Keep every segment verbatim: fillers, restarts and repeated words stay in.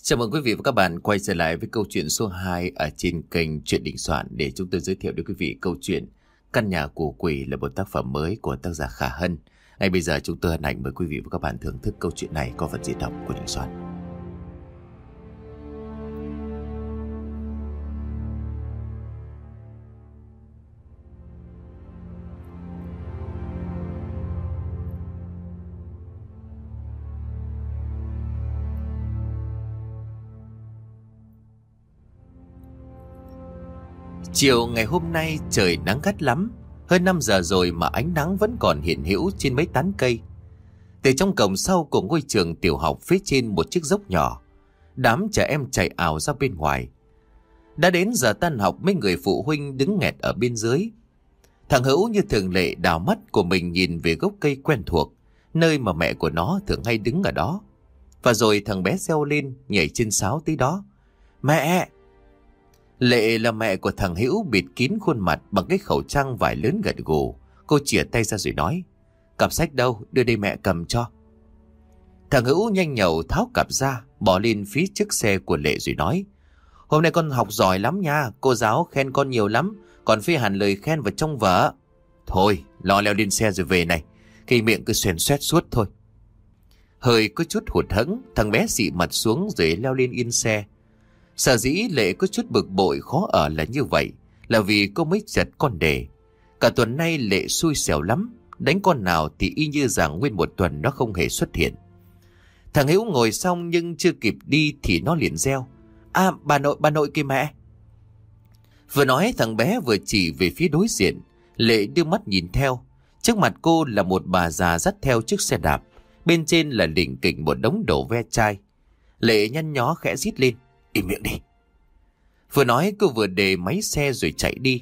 Chào mừng quý vị và các bạn quay trở lại với câu chuyện số hai ở trên kênh Chuyện Đình Soạn, để chúng tôi giới thiệu đến quý vị câu chuyện Căn Nhà Của Quỷ là một tác phẩm mới của tác giả Khả Hân. Ngay bây giờ chúng tôi hân hạnh mời quý vị và các bạn thưởng thức câu chuyện này qua phần diễn đọc của Đình Soạn. Chiều ngày hôm nay trời nắng gắt lắm. Hơn năm giờ rồi mà ánh nắng vẫn còn hiện hữu trên mấy tán cây. Từ trong cổng sau của ngôi trường tiểu học phía trên một chiếc dốc nhỏ, đám trẻ em chạy ào ra bên ngoài. Đã đến giờ tan học, mấy người phụ huynh đứng nghẹt ở bên dưới. Thằng Hữu như thường lệ đảo mắt của mình nhìn về gốc cây quen thuộc, nơi mà mẹ của nó thường hay đứng ở đó. Và rồi thằng bé reo lên nhảy trên sáo tới đó. Mẹ! Lệ là mẹ của thằng Hữu, bịt kín khuôn mặt bằng cái khẩu trang vải lớn gật gù. Cô chìa tay ra rồi nói: Cặp sách đâu, đưa đây mẹ cầm cho. Thằng Hữu nhanh nhẩu tháo cặp ra, bỏ lên phía trước xe của Lệ rồi nói: Hôm nay con học giỏi lắm nha, cô giáo khen con nhiều lắm, còn phi hẳn lời khen vào trong vở. Thôi, lo leo lên xe rồi về này, cái miệng cứ xoèn xoét suốt thôi. Hơi có chút hụt hẫng, thằng bé xị mặt xuống rồi leo lên yên xe. Sở dĩ Lệ có chút bực bội khó ở là như vậy, là vì cô mới chật con đề. Cả tuần nay Lệ xui xẻo lắm, đánh con nào thì y như rằng nguyên một tuần nó không hề xuất hiện. Thằng Hữu ngồi xong nhưng chưa kịp đi thì nó liền reo: À, bà nội, bà nội kìa mẹ. Vừa nói thằng bé vừa chỉ về phía đối diện. Lệ đưa mắt nhìn theo. Trước mặt cô là một bà già dắt theo chiếc xe đạp, bên trên là lỉnh kỉnh một đống đồ ve chai. Lệ nhăn nhó khẽ rít lên: Im miệng đi. Vừa nói cô vừa đề máy xe rồi chạy đi.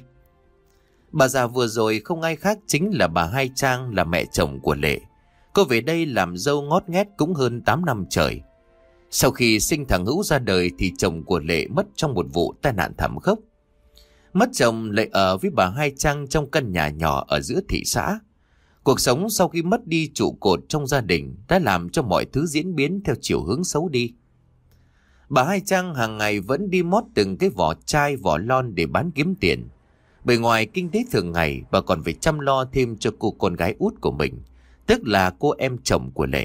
Bà già vừa rồi không ai khác chính là bà Hai Trang, là mẹ chồng của Lệ. Cô về đây làm dâu ngót nghét cũng hơn tám năm trời. Sau khi sinh thằng Hữu ra đời thì chồng của Lệ mất trong một vụ tai nạn thảm khốc. Mất chồng, Lệ ở với bà Hai Trang trong căn nhà nhỏ ở giữa thị xã. Cuộc sống sau khi mất đi trụ cột trong gia đình đã làm cho mọi thứ diễn biến theo chiều hướng xấu đi. Bà Hai Trang hàng ngày vẫn đi mót từng cái vỏ chai vỏ lon để bán kiếm tiền. Bề ngoài kinh tế thường ngày, bà còn phải chăm lo thêm cho cô con gái út của mình, tức là cô em chồng của Lệ.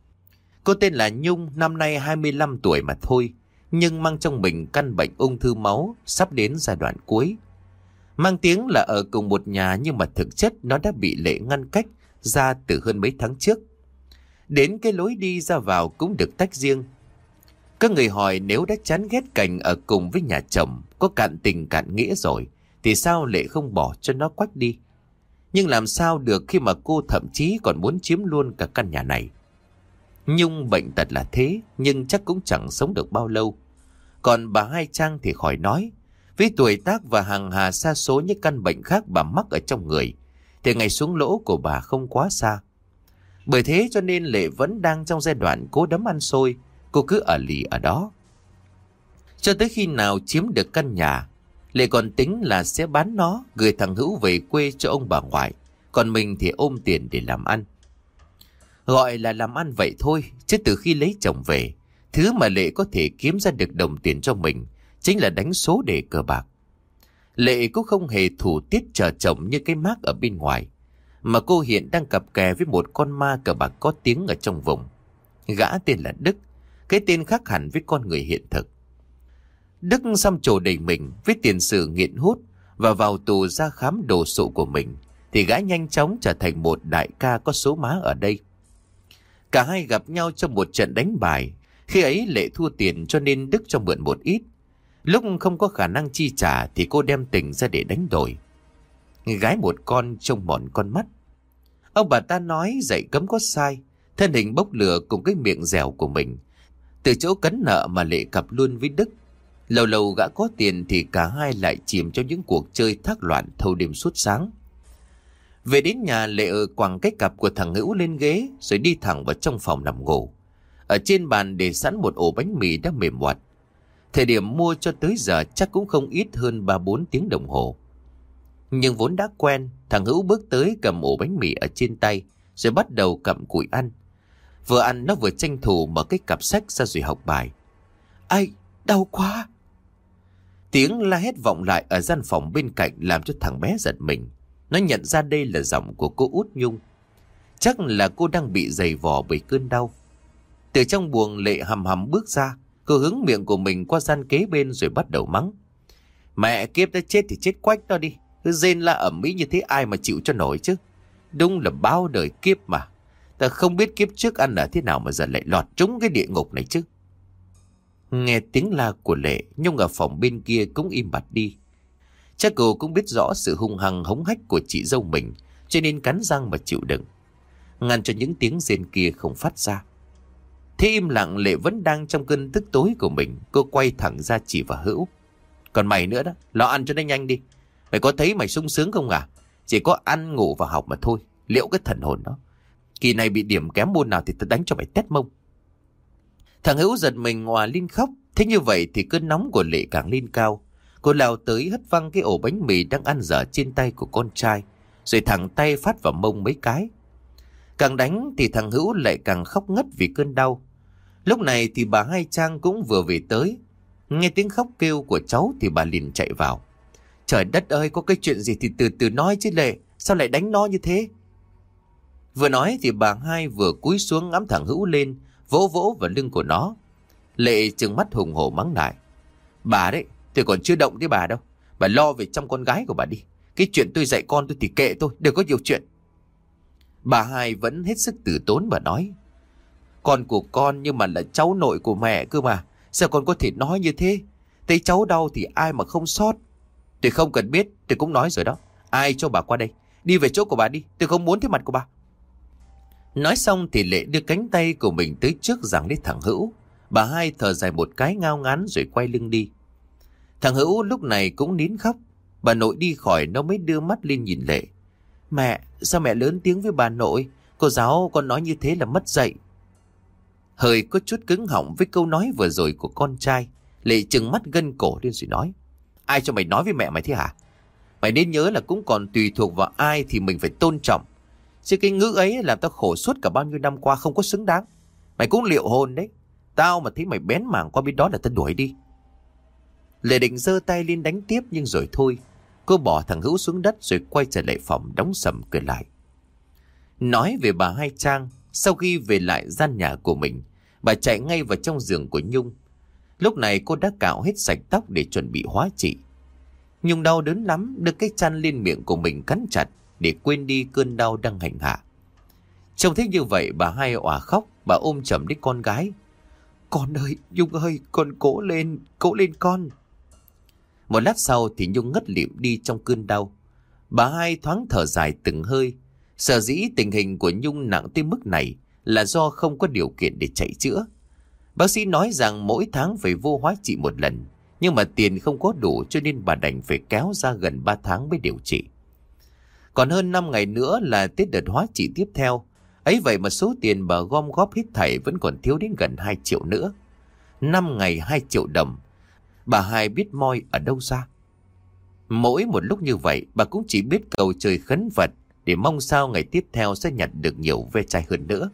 Cô tên là Nhung, năm nay hai mươi lăm tuổi mà thôi, nhưng mang trong mình căn bệnh ung thư máu sắp đến giai đoạn cuối. Mang tiếng là ở cùng một nhà nhưng mà thực chất nó đã bị Lệ ngăn cách ra từ hơn mấy tháng trước. Đến cái lối đi ra vào cũng được tách riêng. Các người hỏi nếu đã chán ghét cảnh ở cùng với nhà chồng, có cạn tình cạn nghĩa rồi, thì sao Lệ không bỏ cho nó quách đi? Nhưng làm sao được khi mà cô thậm chí còn muốn chiếm luôn cả căn nhà này. Nhung bệnh tật là thế, nhưng chắc cũng chẳng sống được bao lâu. Còn bà Hai Trang thì khỏi nói. Với tuổi tác và hàng hà sa số những căn bệnh khác bà mắc ở trong người, thì ngày xuống lỗ của bà không quá xa. Bởi thế cho nên Lệ vẫn đang trong giai đoạn cố đấm ăn xôi. Cô cứ ở lì ở đó cho tới khi nào chiếm được căn nhà. Lệ còn tính là sẽ bán nó, gửi thằng Hữu về quê cho ông bà ngoại, còn mình thì ôm tiền để làm ăn. Gọi là làm ăn vậy thôi, chứ từ khi lấy chồng về, thứ mà Lệ có thể kiếm ra được đồng tiền cho mình chính là đánh số đề cờ bạc. Lệ cũng không hề thủ tiết chờ chồng như cái mác ở bên ngoài, mà cô hiện đang cặp kè với một con ma cờ bạc có tiếng ở trong vùng. Gã tên là Đức, cái tên khác hẳn với con người hiện thực. Đức xăm trổ đầy mình với tiền sử nghiện hút và vào tù ra khám đồ sộ của mình, thì gã nhanh chóng trở thành một đại ca có số má ở đây. Cả hai gặp nhau trong một trận đánh bài. Khi ấy Lệ thua tiền cho nên Đức cho mượn một ít. Lúc không có khả năng chi trả thì cô đem tình ra để đánh đổi. Gái một con trông mòn con mắt. Ông bà ta nói dạy cấm có sai. Thân hình bốc lửa cùng cái miệng dẻo của mình, từ chỗ cấn nợ mà Lệ cặp luôn với Đức. Lâu lâu gã có tiền thì cả hai lại chìm trong những cuộc chơi thác loạn thâu đêm suốt sáng. Về đến nhà, Lệ ở quẳng cái cặp của thằng Hữu lên ghế rồi đi thẳng vào trong phòng nằm ngủ. Ở trên bàn để sẵn một ổ bánh mì đã mềm oặt. Thời điểm mua cho tới giờ chắc cũng không ít hơn ba bốn tiếng đồng hồ. Nhưng vốn đã quen, thằng Hữu bước tới cầm ổ bánh mì ở trên tay rồi bắt đầu cặm cụi ăn. Vừa ăn nó vừa tranh thủ mở cái cặp sách ra rồi học bài. Ai, đau quá. Tiếng la hét vọng lại ở gian phòng bên cạnh làm cho thằng bé giật mình. Nó nhận ra đây là giọng của cô Út Nhung. Chắc là cô đang bị giày vò bởi cơn đau. Từ trong buồng Lệ hầm hầm bước ra. Cô hướng miệng của mình qua gian kế bên rồi bắt đầu mắng. Mẹ kiếp, đã chết thì chết quách nó đi. Cứ rên la ẩm mỹ như thế ai mà chịu cho nổi chứ. Đúng là bao đời kiếp mà. Ta không biết kiếp trước ăn ở thế nào mà giờ lại lọt trúng cái địa ngục này chứ. Nghe tiếng la của Lệ, Nhung ở phòng bên kia cũng im bặt đi. Chắc cô cũng biết rõ sự hung hăng hống hách của chị dâu mình, cho nên cắn răng mà chịu đựng, ngăn cho những tiếng rên kia không phát ra. Thế im lặng, Lệ vẫn đang trong cơn tức tối của mình. Cô quay thẳng ra chỉ vào Hữu. Còn mày nữa đó, lo ăn cho nó nhanh đi. Mày có thấy mày sung sướng không à? Chỉ có ăn ngủ và học mà thôi. Liệu cái thần hồn đó. Kỳ này bị điểm kém môn nào thì tao đánh cho mày tét mông. Thằng Hữu giật mình ngòa lên khóc. Thế như vậy thì cơn nóng của Lệ càng lên cao. Cô lao tới hất văng cái ổ bánh mì đang ăn dở trên tay của con trai, rồi thẳng tay phát vào mông mấy cái. Càng đánh thì thằng Hữu lại càng khóc ngất vì cơn đau. Lúc này thì bà Hai Trang cũng vừa về tới. Nghe tiếng khóc kêu của cháu thì bà liền chạy vào. Trời đất ơi, có cái chuyện gì thì từ từ nói chứ Lệ, sao lại đánh nó như thế? Vừa nói thì bà Hai vừa cúi xuống ngắm thằng Hữu lên, vỗ vỗ vào lưng của nó. Lệ trừng mắt hùng hổ mắng lại. Bà đấy, tôi còn chưa động tới bà đâu. Bà lo về chăm con gái của bà đi. Cái chuyện tôi dạy con tôi thì kệ tôi, đừng có nhiều chuyện. Bà Hai vẫn hết sức từ tốn và nói. Con của con nhưng mà là cháu nội của mẹ cơ mà. Sao con có thể nói như thế? Thấy cháu đau thì ai mà không xót. Tôi không cần biết, tôi cũng nói rồi đó. Ai cho bà qua đây? Đi về chỗ của bà đi, tôi không muốn thấy mặt của bà. Nói xong thì Lệ đưa cánh tay của mình tới trước giằng lấy thằng Hữu. Bà Hai thở dài một cái ngao ngán rồi quay lưng đi. Thằng Hữu lúc này cũng nín khóc. Bà nội đi khỏi nó mới đưa mắt lên nhìn Lệ. Mẹ, sao mẹ lớn tiếng với bà nội? Cô giáo con nói như thế là mất dạy. Hơi có chút cứng họng với câu nói vừa rồi của con trai. Lệ trừng mắt gân cổ lên rồi nói. Ai cho mày nói với mẹ mày thế hả? Mày nên nhớ là cũng còn tùy thuộc vào ai thì mình phải tôn trọng. Chứ cái ngữ ấy làm tao khổ suốt cả bao nhiêu năm qua không có xứng đáng. Mày cũng liệu hồn đấy. Tao mà thấy mày bén mảng qua bên đó là tao đuổi đi. Lệ định giơ tay lên đánh tiếp nhưng rồi thôi. Cô bỏ thằng Hữu xuống đất rồi quay trở lại phòng đóng sầm cửa lại. Nói về bà Hai Trang, sau khi về lại gian nhà của mình, bà chạy ngay vào trong giường của Nhung. Lúc này cô đã cạo hết sạch tóc để chuẩn bị hóa trị. Nhung đau đớn lắm, đưa cái chăn lên miệng của mình cắn chặt để quên đi cơn đau đang hành hạ. Trông thấy như vậy, bà Hai òa khóc, bà ôm chầm lấy con gái. Con ơi, Nhung ơi, con cố lên, cố lên con. Một lát sau thì Nhung ngất lịm đi trong cơn đau. Bà Hai thoáng thở dài từng hơi. Sở dĩ tình hình của Nhung nặng tới mức này là do không có điều kiện để chạy chữa. Bác sĩ nói rằng mỗi tháng phải vô hóa trị một lần, nhưng mà tiền không có đủ cho nên bà đành phải kéo ra gần ba tháng mới điều trị. Còn hơn năm ngày nữa là tới đợt hóa trị tiếp theo. Ấy vậy mà số tiền bà gom góp hết thảy vẫn còn thiếu đến gần hai triệu nữa. Năm ngày hai triệu đồng. Bà Hai biết moi ở đâu ra. Mỗi một lúc như vậy, bà cũng chỉ biết cầu trời khấn Phật để mong sao ngày tiếp theo sẽ nhận được nhiều ve chai hơn nữa.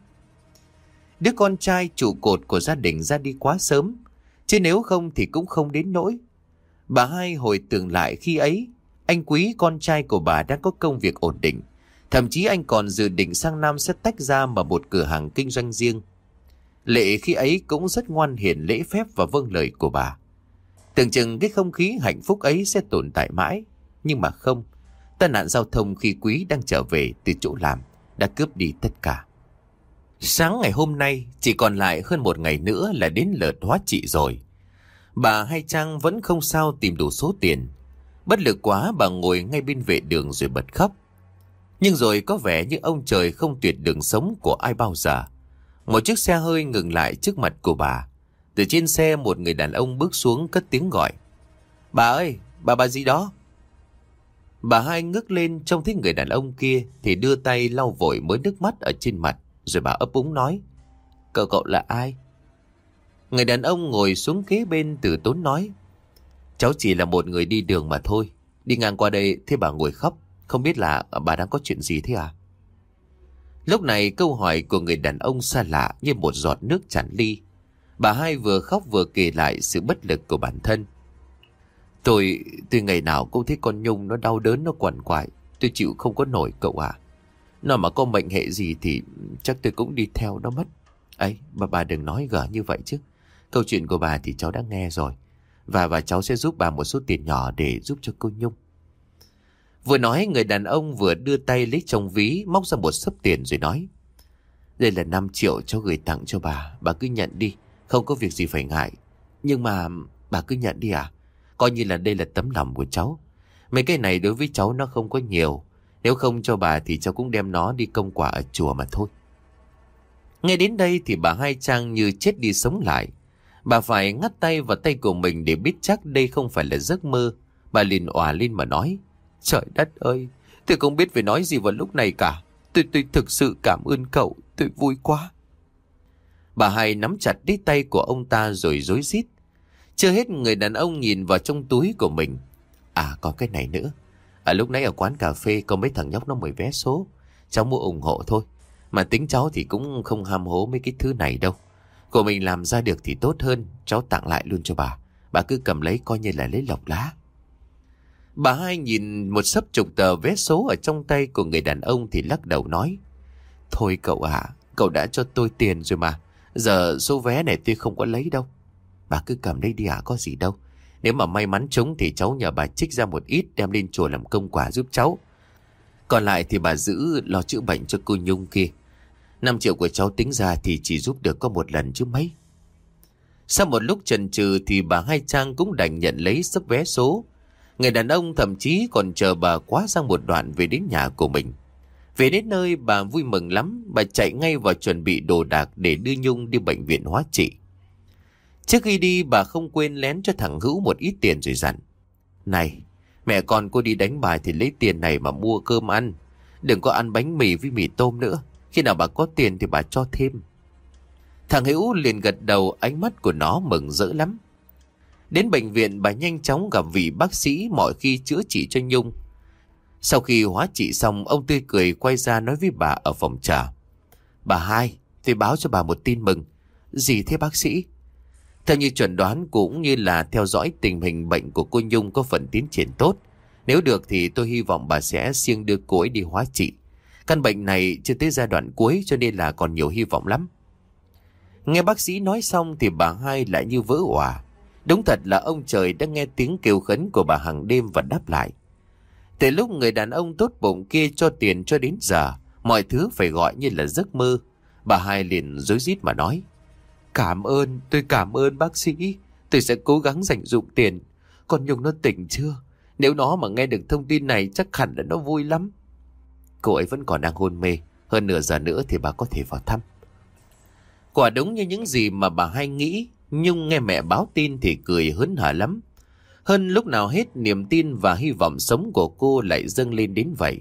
Đứa con trai trụ cột của gia đình ra đi quá sớm, chứ nếu không thì cũng không đến nỗi. Bà Hai hồi tưởng lại khi ấy, anh Quý con trai của bà đang có công việc ổn định. Thậm chí anh còn dự định sang năm sẽ tách ra mở một cửa hàng kinh doanh riêng. Lệ khi ấy cũng rất ngoan hiền lễ phép và vâng lời của bà. Tưởng chừng cái không khí hạnh phúc ấy sẽ tồn tại mãi. Nhưng mà không. Tai nạn giao thông khi Quý đang trở về từ chỗ làm đã cướp đi tất cả. Sáng ngày hôm nay chỉ còn lại hơn một ngày nữa là đến lượt hóa trị rồi. Bà Hai Trang vẫn không sao tìm đủ số tiền. Bất lực quá, bà ngồi ngay bên vệ đường rồi bật khóc. Nhưng rồi có vẻ như ông trời không tuyệt đường sống của ai bao giờ. Một chiếc xe hơi ngừng lại trước mặt của bà. Từ trên xe một người đàn ông bước xuống cất tiếng gọi. Bà ơi, bà bà gì đó? Bà Hai ngước lên trông thấy người đàn ông kia thì đưa tay lau vội mớ nước mắt ở trên mặt. Rồi bà ấp úng nói. Cậu cậu là ai? Người đàn ông ngồi xuống kế bên từ tốn nói. Cháu chỉ là một người đi đường mà thôi. Đi ngang qua đây thấy bà ngồi khóc. Không biết là bà đang có chuyện gì thế à? Lúc này câu hỏi của người đàn ông xa lạ như một giọt nước tràn ly. Bà hai vừa khóc vừa kể lại sự bất lực của bản thân. Tôi, tôi ngày nào cũng thấy con Nhung nó đau đớn, nó quằn quại. Tôi chịu không có nổi cậu ạ. Nó mà có mệnh hệ gì thì chắc tôi cũng đi theo nó mất. Ấy, bà bà đừng nói gở như vậy chứ. Câu chuyện của bà thì cháu đã nghe rồi. Và và cháu sẽ giúp bà một số tiền nhỏ để giúp cho cô Nhung. Vừa nói, người đàn ông vừa đưa tay lấy trong ví, móc ra một xấp tiền rồi nói. Đây là năm triệu cháu gửi tặng cho bà. Bà cứ nhận đi, không có việc gì phải ngại. Nhưng mà bà cứ nhận đi à? Coi như là đây là tấm lòng của cháu. Mấy cái này đối với cháu nó không có nhiều. Nếu không cho bà thì cháu cũng đem nó đi công quả ở chùa mà thôi. Nghe đến đây thì bà Hai Trang như chết đi sống lại. Bà phải ngắt tay vào tay của mình để biết chắc đây không phải là giấc mơ. Bà liền òa lên mà nói. Trời đất ơi, tôi không biết phải nói gì vào lúc này cả. Tôi tôi thực sự cảm ơn cậu, tôi vui quá. Bà Hai nắm chặt lấy tay của ông ta rồi rối rít. Chưa hết, người đàn ông nhìn vào trong túi của mình. À, có cái này nữa. Ở lúc nãy ở quán cà phê có mấy thằng nhóc nó mời vé số. Cháu mua ủng hộ thôi. Mà tính cháu thì cũng không ham hố mấy cái thứ này đâu. Của mình làm ra được thì tốt hơn. Cháu tặng lại luôn cho bà. Bà cứ cầm lấy coi như là lấy lộc lá. Bà Hai nhìn một xấp chục tờ vé số ở trong tay của người đàn ông thì lắc đầu nói. Thôi cậu ạ, cậu đã cho tôi tiền rồi mà. Giờ số vé này tôi không có lấy đâu. Bà cứ cầm lấy đi ạ, có gì đâu. Nếu mà may mắn trúng thì cháu nhờ bà trích ra một ít đem lên chùa làm công quả giúp cháu. Còn lại thì bà giữ lo chữa bệnh cho cô Nhung kia. Năm triệu của cháu tính ra thì chỉ giúp được có một lần chứ mấy. Sau một lúc chần chừ thì bà Hai Trang cũng đành nhận lấy xấp vé số. Người đàn ông thậm chí còn chờ bà quá sang một đoạn về đến nhà của mình. Về đến nơi bà vui mừng lắm. Bà chạy ngay vào chuẩn bị đồ đạc để đưa Nhung đi bệnh viện hóa trị. Trước khi đi bà không quên lén cho thằng Hữu một ít tiền rồi dặn. Này, mẹ con cô đi đánh bài thì lấy tiền này mà mua cơm ăn. Đừng có ăn bánh mì với mì tôm nữa. Khi nào bà có tiền thì bà cho thêm. Thằng Hữu liền gật đầu, ánh mắt của nó mừng rỡ lắm. Đến bệnh viện bà nhanh chóng gặp vị bác sĩ mọi khi chữa trị cho Nhung. Sau khi hóa trị xong, ông tươi cười quay ra nói với bà ở phòng trà. Bà Hai, tôi báo cho bà một tin mừng. Gì thế bác sĩ? Theo như chuẩn đoán cũng như là theo dõi tình hình bệnh của cô Nhung có phần tiến triển tốt. Nếu được thì tôi hy vọng bà sẽ siêng đưa cô ấy đi hóa trị. Căn bệnh này chưa tới giai đoạn cuối cho nên là còn nhiều hy vọng lắm. Nghe bác sĩ nói xong thì bà Hai lại như vỡ òa. Đúng thật là ông trời đã nghe tiếng kêu khấn của bà hàng đêm và đáp lại. Từ lúc người đàn ông tốt bụng kia cho tiền cho đến giờ, mọi thứ phải gọi như là giấc mơ. Bà Hai liền rối rít mà nói. Cảm ơn, tôi cảm ơn bác sĩ. Tôi sẽ cố gắng dành dụm tiền. Con Nhung nó tỉnh chưa? Nếu nó mà nghe được thông tin này chắc hẳn là nó vui lắm. Cô ấy vẫn còn đang hôn mê. Hơn nửa giờ nữa thì bà có thể vào thăm. Quả đúng như những gì mà bà Hai nghĩ. Nhung nghe mẹ báo tin thì cười hớn hở lắm. Hơn lúc nào hết, niềm tin và hy vọng sống của cô lại dâng lên đến vậy.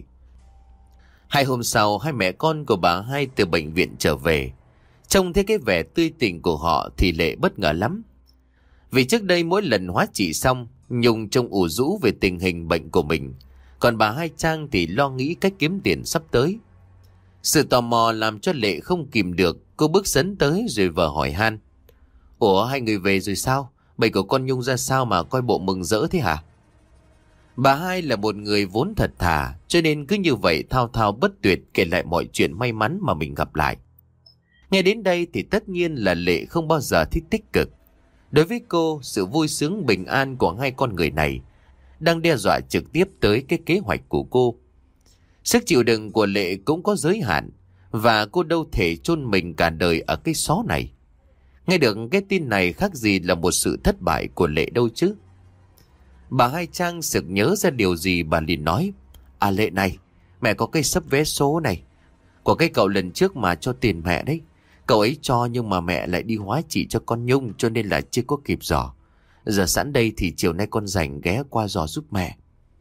Hai hôm sau, hai mẹ con của bà Hai từ bệnh viện trở về. Trông thấy cái vẻ tươi tỉnh của họ thì Lệ bất ngờ lắm. Vì trước đây mỗi lần hóa trị xong, Nhung trông ủ rũ về tình hình bệnh của mình. Còn bà Hai Trang thì lo nghĩ cách kiếm tiền sắp tới. Sự tò mò làm cho Lệ không kìm được. Cô bước sấn tới rồi vờ hỏi han. Ủa, hai người về rồi sao? Bệnh của con Nhung ra sao mà coi bộ mừng rỡ thế hả? Bà Hai là một người vốn thật thà, cho nên cứ như vậy thao thao bất tuyệt kể lại mọi chuyện may mắn mà mình gặp lại. Nghe đến đây thì tất nhiên là Lệ không bao giờ thích tích cực. Đối với cô, sự vui sướng bình an của hai con người này đang đe dọa trực tiếp tới cái kế hoạch của cô. Sức chịu đựng của Lệ cũng có giới hạn, và cô đâu thể chôn mình cả đời ở cái xó này. Nghe được cái tin này khác gì là một sự thất bại của Lệ đâu chứ. Bà Hai Trang sực nhớ ra điều gì, bà liền nói. À Lệ này, mẹ có cái xấp vé số này. Của cái cậu lần trước mà cho tiền mẹ đấy. Cậu ấy cho nhưng mà mẹ lại đi hóa trị cho con Nhung cho nên là chưa có kịp dò. Giờ sẵn đây thì chiều nay con rảnh ghé qua dò giúp mẹ.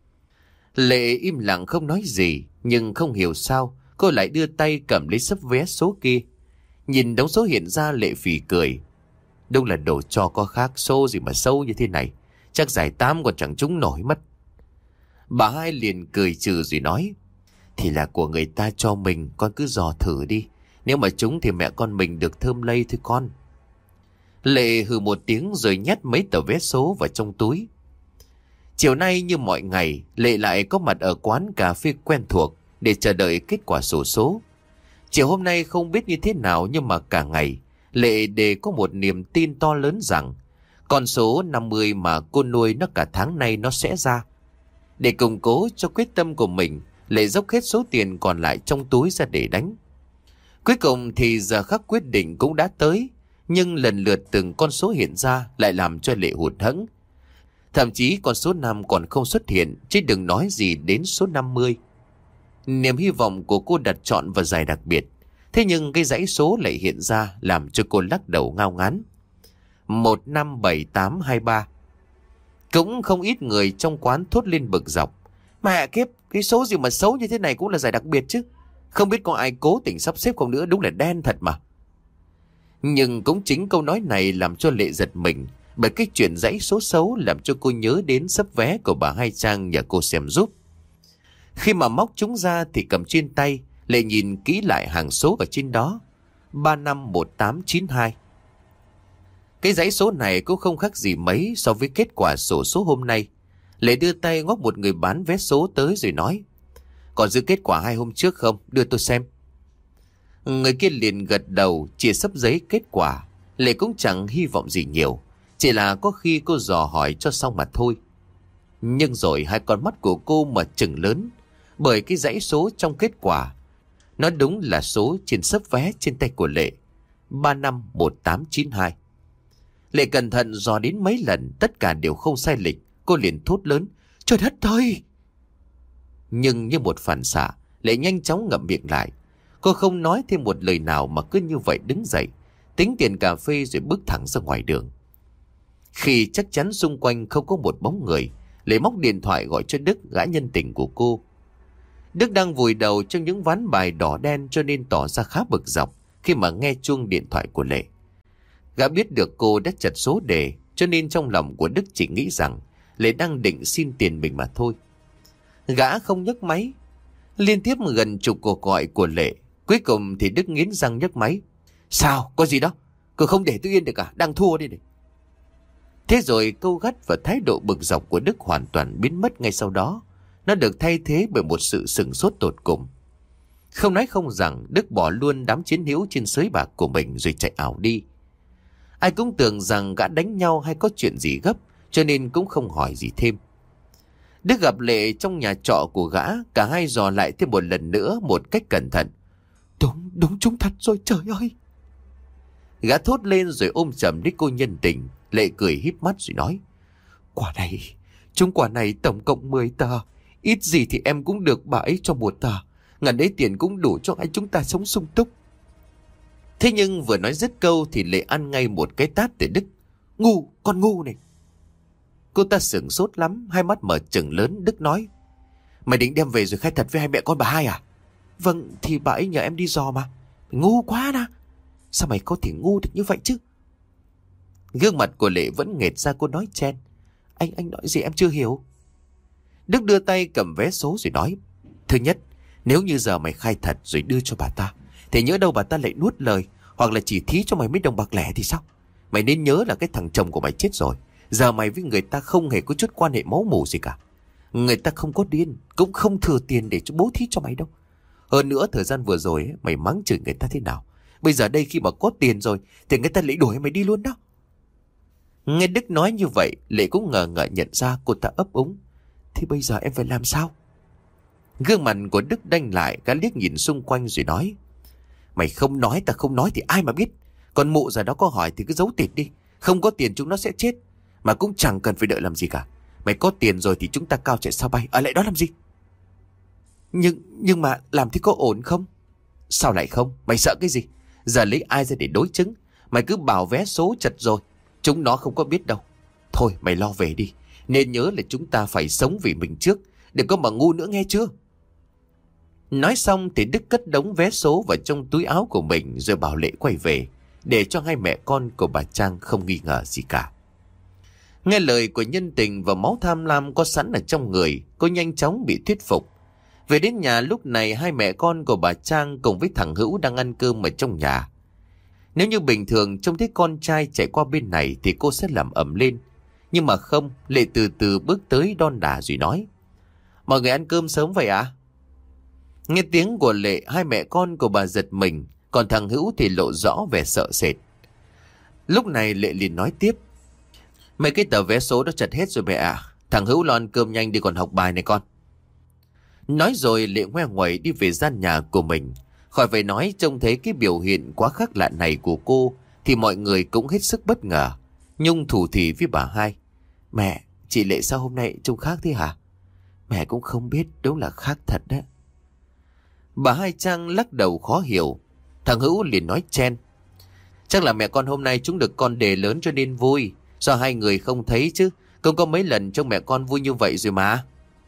Lệ im lặng không nói gì, nhưng không hiểu sao cô lại đưa tay cầm lấy xấp vé số kia. Nhìn đống số hiện ra Lệ phì cười. Đúng là đồ cho có khác, số gì mà sâu như thế này. Chắc giải tám còn chẳng trúng nổi mất. Bà Hai liền cười trừ rồi nói. Thì là của người ta cho mình, con cứ dò thử đi. Nếu mà trúng thì mẹ con mình được thơm lây thôi con. Lệ hừ một tiếng rồi nhét mấy tờ vé số vào trong túi. Chiều nay như mọi ngày, Lệ lại có mặt ở quán cà phê quen thuộc để chờ đợi kết quả xổ số. Chiều hôm nay không biết như thế nào nhưng mà cả ngày, Lệ đều có một niềm tin to lớn rằng con số năm mươi mà cô nuôi nó cả tháng nay nó sẽ ra. Để củng cố cho quyết tâm của mình, Lệ dốc hết số tiền còn lại trong túi ra để đánh. Cuối cùng thì giờ khắc quyết định cũng đã tới, nhưng lần lượt từng con số hiện ra lại làm cho Lệ hụt hẫng. Thậm chí con số năm còn không xuất hiện, chứ đừng nói gì đến số năm mươi. Niềm hy vọng của cô đặt chọn vào giải đặc biệt. Thế nhưng cái dãy số lại hiện ra làm cho cô lắc đầu ngao ngán. một năm bảy tám hai ba. Cũng không ít người trong quán thốt lên bực dọc. Mẹ kiếp, cái số gì mà xấu như thế này cũng là giải đặc biệt chứ. Không biết có ai cố tình sắp xếp không nữa, đúng là đen thật mà. Nhưng cũng chính câu nói này làm cho Lệ giật mình. Bởi cái chuyện dãy số xấu làm cho cô nhớ đến sấp vé của bà Hai Trang nhờ cô xem giúp. Khi mà móc chúng ra thì cầm trên tay, Lệ nhìn kỹ lại hàng số ở trên đó. ba năm một tám chín hai. Cái dãy số này cũng không khác gì mấy so với kết quả sổ số hôm nay. Lệ đưa tay ngóp một người bán vé số tới rồi nói: Còn giữ kết quả hai hôm trước không? Đưa tôi xem. Người kia liền gật đầu, chỉ sấp giấy kết quả. Lệ cũng chẳng hy vọng gì nhiều, chỉ là có khi cô dò hỏi cho xong mà thôi. Nhưng rồi hai con mắt của cô mà trừng lớn, bởi cái dãy số trong kết quả nó đúng là số trên sấp vé trên tay của Lệ. ba năm một tám chín hai. Lệ cẩn thận dò đến mấy lần, tất cả đều không sai lệch. Cô liền thốt lớn: Trời đất ơi! Nhưng như một phản xạ, Lệ nhanh chóng ngậm miệng lại. Cô không nói thêm một lời nào mà cứ như vậy đứng dậy, tính tiền cà phê rồi bước thẳng ra ngoài đường. Khi chắc chắn xung quanh không có một bóng người, Lệ móc điện thoại gọi cho Đức, gã nhân tình của cô. Đức đang vùi đầu trong những ván bài đỏ đen cho nên tỏ ra khá bực dọc khi mà nghe chuông điện thoại của Lệ. Gã biết được cô đã chật số đề, cho nên trong lòng của Đức chỉ nghĩ rằng Lệ đang định xin tiền mình mà thôi. Gã không nhấc máy. Liên tiếp gần chục cuộc gọi của Lệ, cuối cùng thì Đức nghiến răng nhấc máy. Sao? Có gì đó? Cứ không để tôi yên được cả, đang thua đi này. Thế rồi câu gắt và thái độ bực dọc của Đức hoàn toàn biến mất ngay sau đó. Nó được thay thế bởi một sự sửng sốt tột cùng. Không nói không rằng Đức bỏ luôn đám chiến hữu trên sới bạc của mình rồi chạy ảo đi. Ai cũng tưởng rằng gã đánh nhau hay có chuyện gì gấp, cho nên cũng không hỏi gì thêm. Đức gặp Lệ trong nhà trọ của gã, cả hai dò lại thêm một lần nữa một cách cẩn thận. Đúng, đúng chúng thật rồi, trời ơi! Gã thốt lên rồi ôm chầm lấy cô nhân tình. Lệ cười híp mắt rồi nói: Quả này, chúng quả này tổng cộng mười tờ. Ít gì thì em cũng được bà ấy cho một tờ. Ngần ấy tiền cũng đủ cho hai chúng ta sống sung túc. Thế nhưng vừa nói dứt câu thì Lệ ăn ngay một cái tát từ Đức. Ngu, con ngu này! Cô ta sửng sốt lắm, hai mắt mở trừng lớn. Đức nói: Mày định đem về rồi khai thật với hai mẹ con bà Hai à? Vâng, thì bà ấy nhờ em đi dò mà. Mày ngu quá na. Sao mày có thể ngu được như vậy chứ? Gương mặt của Lệ vẫn nghệt ra, cô nói chen: Anh, anh nói gì em chưa hiểu. Đức đưa tay cầm vé số rồi nói: Thứ nhất, nếu như giờ mày khai thật rồi đưa cho bà ta, thì nhỡ đâu bà ta lại nuốt lời, hoặc là chỉ thí cho mày mấy đồng bạc lẻ thì sao? Mày nên nhớ là cái thằng chồng của mày chết rồi. Giờ mày với người ta không hề có chút quan hệ máu mủ gì cả. Người ta không có điên, cũng không thừa tiền để cho bố thí cho mày đâu. Hơn nữa thời gian vừa rồi ấy, mày mắng chửi người ta thế nào, bây giờ đây khi mà có tiền rồi thì người ta lại đuổi mày đi luôn đó. Nghe Đức nói như vậy, Lệ cũng ngờ ngợ nhận ra cô ta ấp úng. Thì bây giờ em phải làm sao? Gương mặt của Đức đanh lại, gã liếc nhìn xung quanh rồi nói: Mày không nói ta không nói thì ai mà biết. Còn mụ giờ đó có hỏi thì cứ giấu tịt đi. Không có tiền chúng nó sẽ chết, mà cũng chẳng cần phải đợi làm gì cả. Mày có tiền rồi thì chúng ta cao chạy sao bay, ở lại đó làm gì? Nhưng nhưng mà làm thì có ổn không? Sao lại không? Mày sợ cái gì? Giờ lấy ai ra để đối chứng? Mày cứ bảo vé số chật rồi, chúng nó không có biết đâu. Thôi mày lo về đi. Nên nhớ là chúng ta phải sống vì mình trước, đừng có mà ngu nữa nghe chưa? Nói xong thì Đức cất đống vé số vào trong túi áo của mình rồi bảo Lệ quay về, để cho hai mẹ con của bà Trang không nghi ngờ gì cả. Nghe lời của nhân tình và máu tham lam có sẵn ở trong người, cô nhanh chóng bị thuyết phục. Về đến nhà lúc này hai mẹ con của bà Trang cùng với thằng Hữu đang ăn cơm ở trong nhà. Nếu như bình thường trông thấy con trai chạy qua bên này thì cô sẽ làm ầm lên. Nhưng mà không, Lệ từ từ bước tới đon đả rồi nói: Mọi người ăn cơm sớm vậy ạ? À? Nghe tiếng của Lệ, hai mẹ con của bà giật mình, còn thằng Hữu thì lộ rõ vẻ sợ sệt. Lúc này Lệ liền nói tiếp: Mấy cái tờ vé số đó chật hết rồi mẹ ạ. À. Thằng Hữu lo ăn cơm nhanh đi còn học bài này con. Nói rồi Lệ ngoe nguẩy đi về gian nhà của mình. Khỏi phải nói, trông thấy cái biểu hiện quá khác lạ này của cô thì mọi người cũng hết sức bất ngờ. Nhung thủ thỉ với bà hai: Mẹ, chị Lệ sao hôm nay trông khác thế hả? Mẹ cũng không biết, đúng là khác thật đấy. Bà hai Trang lắc đầu khó hiểu. Thằng Hữu liền nói chen: Chắc là mẹ con hôm nay chúng được con đề lớn cho nên vui. Do hai người không thấy chứ, không có mấy lần trông mẹ con vui như vậy rồi mà.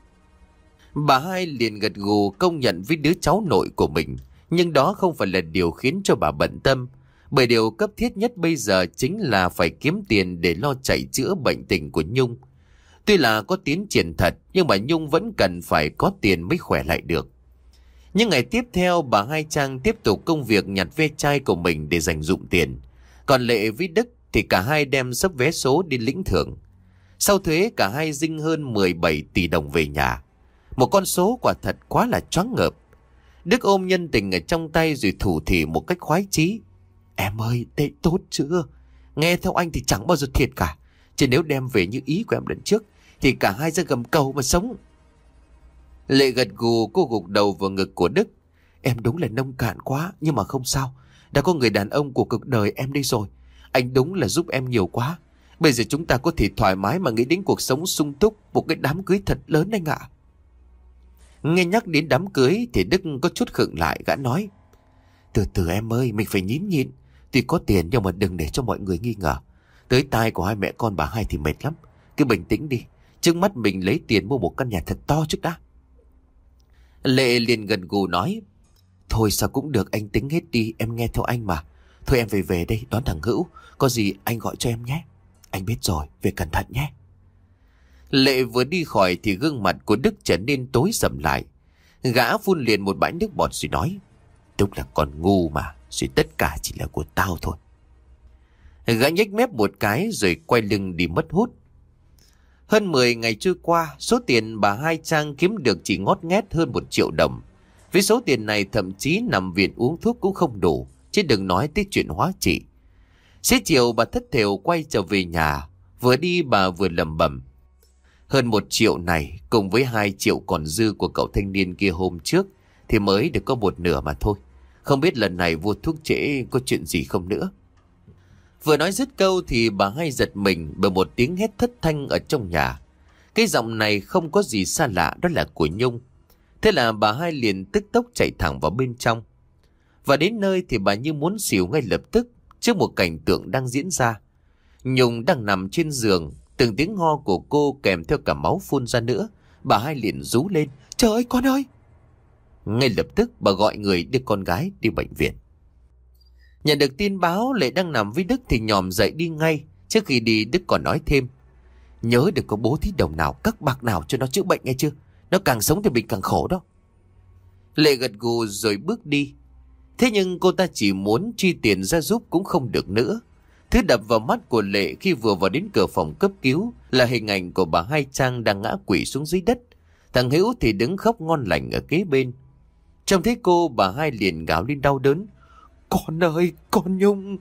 Bà hai liền gật gù công nhận với đứa cháu nội của mình. Nhưng đó không phải là điều khiến cho bà bận tâm. Bởi điều cấp thiết nhất bây giờ chính là phải kiếm tiền để lo chạy chữa bệnh tình của Nhung. Tuy là có tiến triển thật, nhưng mà Nhung vẫn cần phải có tiền mới khỏe lại được. Những ngày tiếp theo, bà hai Trang tiếp tục công việc nhặt ve chai của mình để dành dụm tiền. Còn Lệ với Đức thì cả hai đem sấp vé số đi lĩnh thưởng. Sau thuế cả hai dinh hơn mười bảy tỷ đồng về nhà. Một con số quả thật quá là choáng ngợp. Đức ôm nhân tình ở trong tay rồi thủ thỉ một cách khoái chí: Em ơi, đây tốt chưa? Nghe theo anh thì chẳng bao giờ thiệt cả. Chứ nếu đem về như ý của em lần trước thì cả hai ra gầm cầu mà sống. Lệ gật gù, cô gục đầu vào ngực của Đức. Em đúng là nông cạn quá, nhưng mà không sao. Đã có người đàn ông của cuộc đời em đây rồi. Anh đúng là giúp em nhiều quá. Bây giờ chúng ta có thể thoải mái mà nghĩ đến cuộc sống sung túc, một cái đám cưới thật lớn anh ạ. Nghe nhắc đến đám cưới thì Đức có chút khựng lại, gã nói: Từ từ em ơi, mình phải nhín nhịn. Tuy có tiền nhưng mà đừng để cho mọi người nghi ngờ. Tới tai của hai mẹ con bà hai thì mệt lắm. Cứ bình tĩnh đi. Trước mắt mình lấy tiền mua một căn nhà thật to trước đã. Lệ liền gần gù nói: Thôi sao cũng được, anh tính hết đi, em nghe theo anh mà. Thôi em về về đây đón thằng Hữu. Có gì anh gọi cho em nhé. Anh biết rồi, về cẩn thận nhé. Lệ vừa đi khỏi thì gương mặt của Đức trở nên tối sầm lại. Gã phun liền một bãi nước bọt rồi nói: Đúng là con ngu mà, rồi tất cả chỉ là của tao thôi. Gã nhếch mép một cái rồi quay lưng đi mất hút. Hơn mười ngày trôi qua, số tiền bà hai Trang kiếm được chỉ ngót nghét hơn một triệu đồng. Với số tiền này thậm chí nằm viện uống thuốc cũng không đủ, chứ đừng nói tới chuyện hóa trị. Xế chiều bà thất thểu quay trở về nhà. Vừa đi bà vừa lẩm bẩm: Hơn một triệu này cùng với hai triệu còn dư của cậu thanh niên kia hôm trước thì mới được có một nửa mà thôi. Không biết lần này vua thuốc trễ có chuyện gì không nữa. Vừa nói dứt câu thì bà hai giật mình bởi một tiếng hét thất thanh ở trong nhà. Cái giọng này không có gì xa lạ, đó là của Nhung. Thế là bà hai liền tức tốc chạy thẳng vào bên trong. Và đến nơi thì bà như muốn xỉu ngay lập tức trước một cảnh tượng đang diễn ra. Nhung đang nằm trên giường, từng tiếng ho của cô kèm theo cả máu phun ra nữa. Bà hai liền rú lên: Trời ơi con ơi! Ngay lập tức bà gọi người đưa con gái đi bệnh viện. Nhận được tin báo Lệ đang nằm với Đức thì nhòm dậy đi ngay. Trước khi đi Đức còn nói thêm: Nhớ đừng có bố thí đồng nào các bạc nào cho nó chữa bệnh nghe chưa. Nó càng sống thì mình càng khổ đó. Lệ gật gù rồi bước đi. Thế nhưng cô ta chỉ muốn chi tiền ra giúp cũng không được nữa. Thứ đập vào mắt của Lệ khi vừa vào đến cửa phòng cấp cứu là hình ảnh của bà hai Trang đang ngã quỵ xuống dưới đất. Thằng Hữu thì đứng khóc ngon lành ở kế bên. Trông thấy cô, bà hai liền gào lên đau đớn: Con ơi, con Nhung!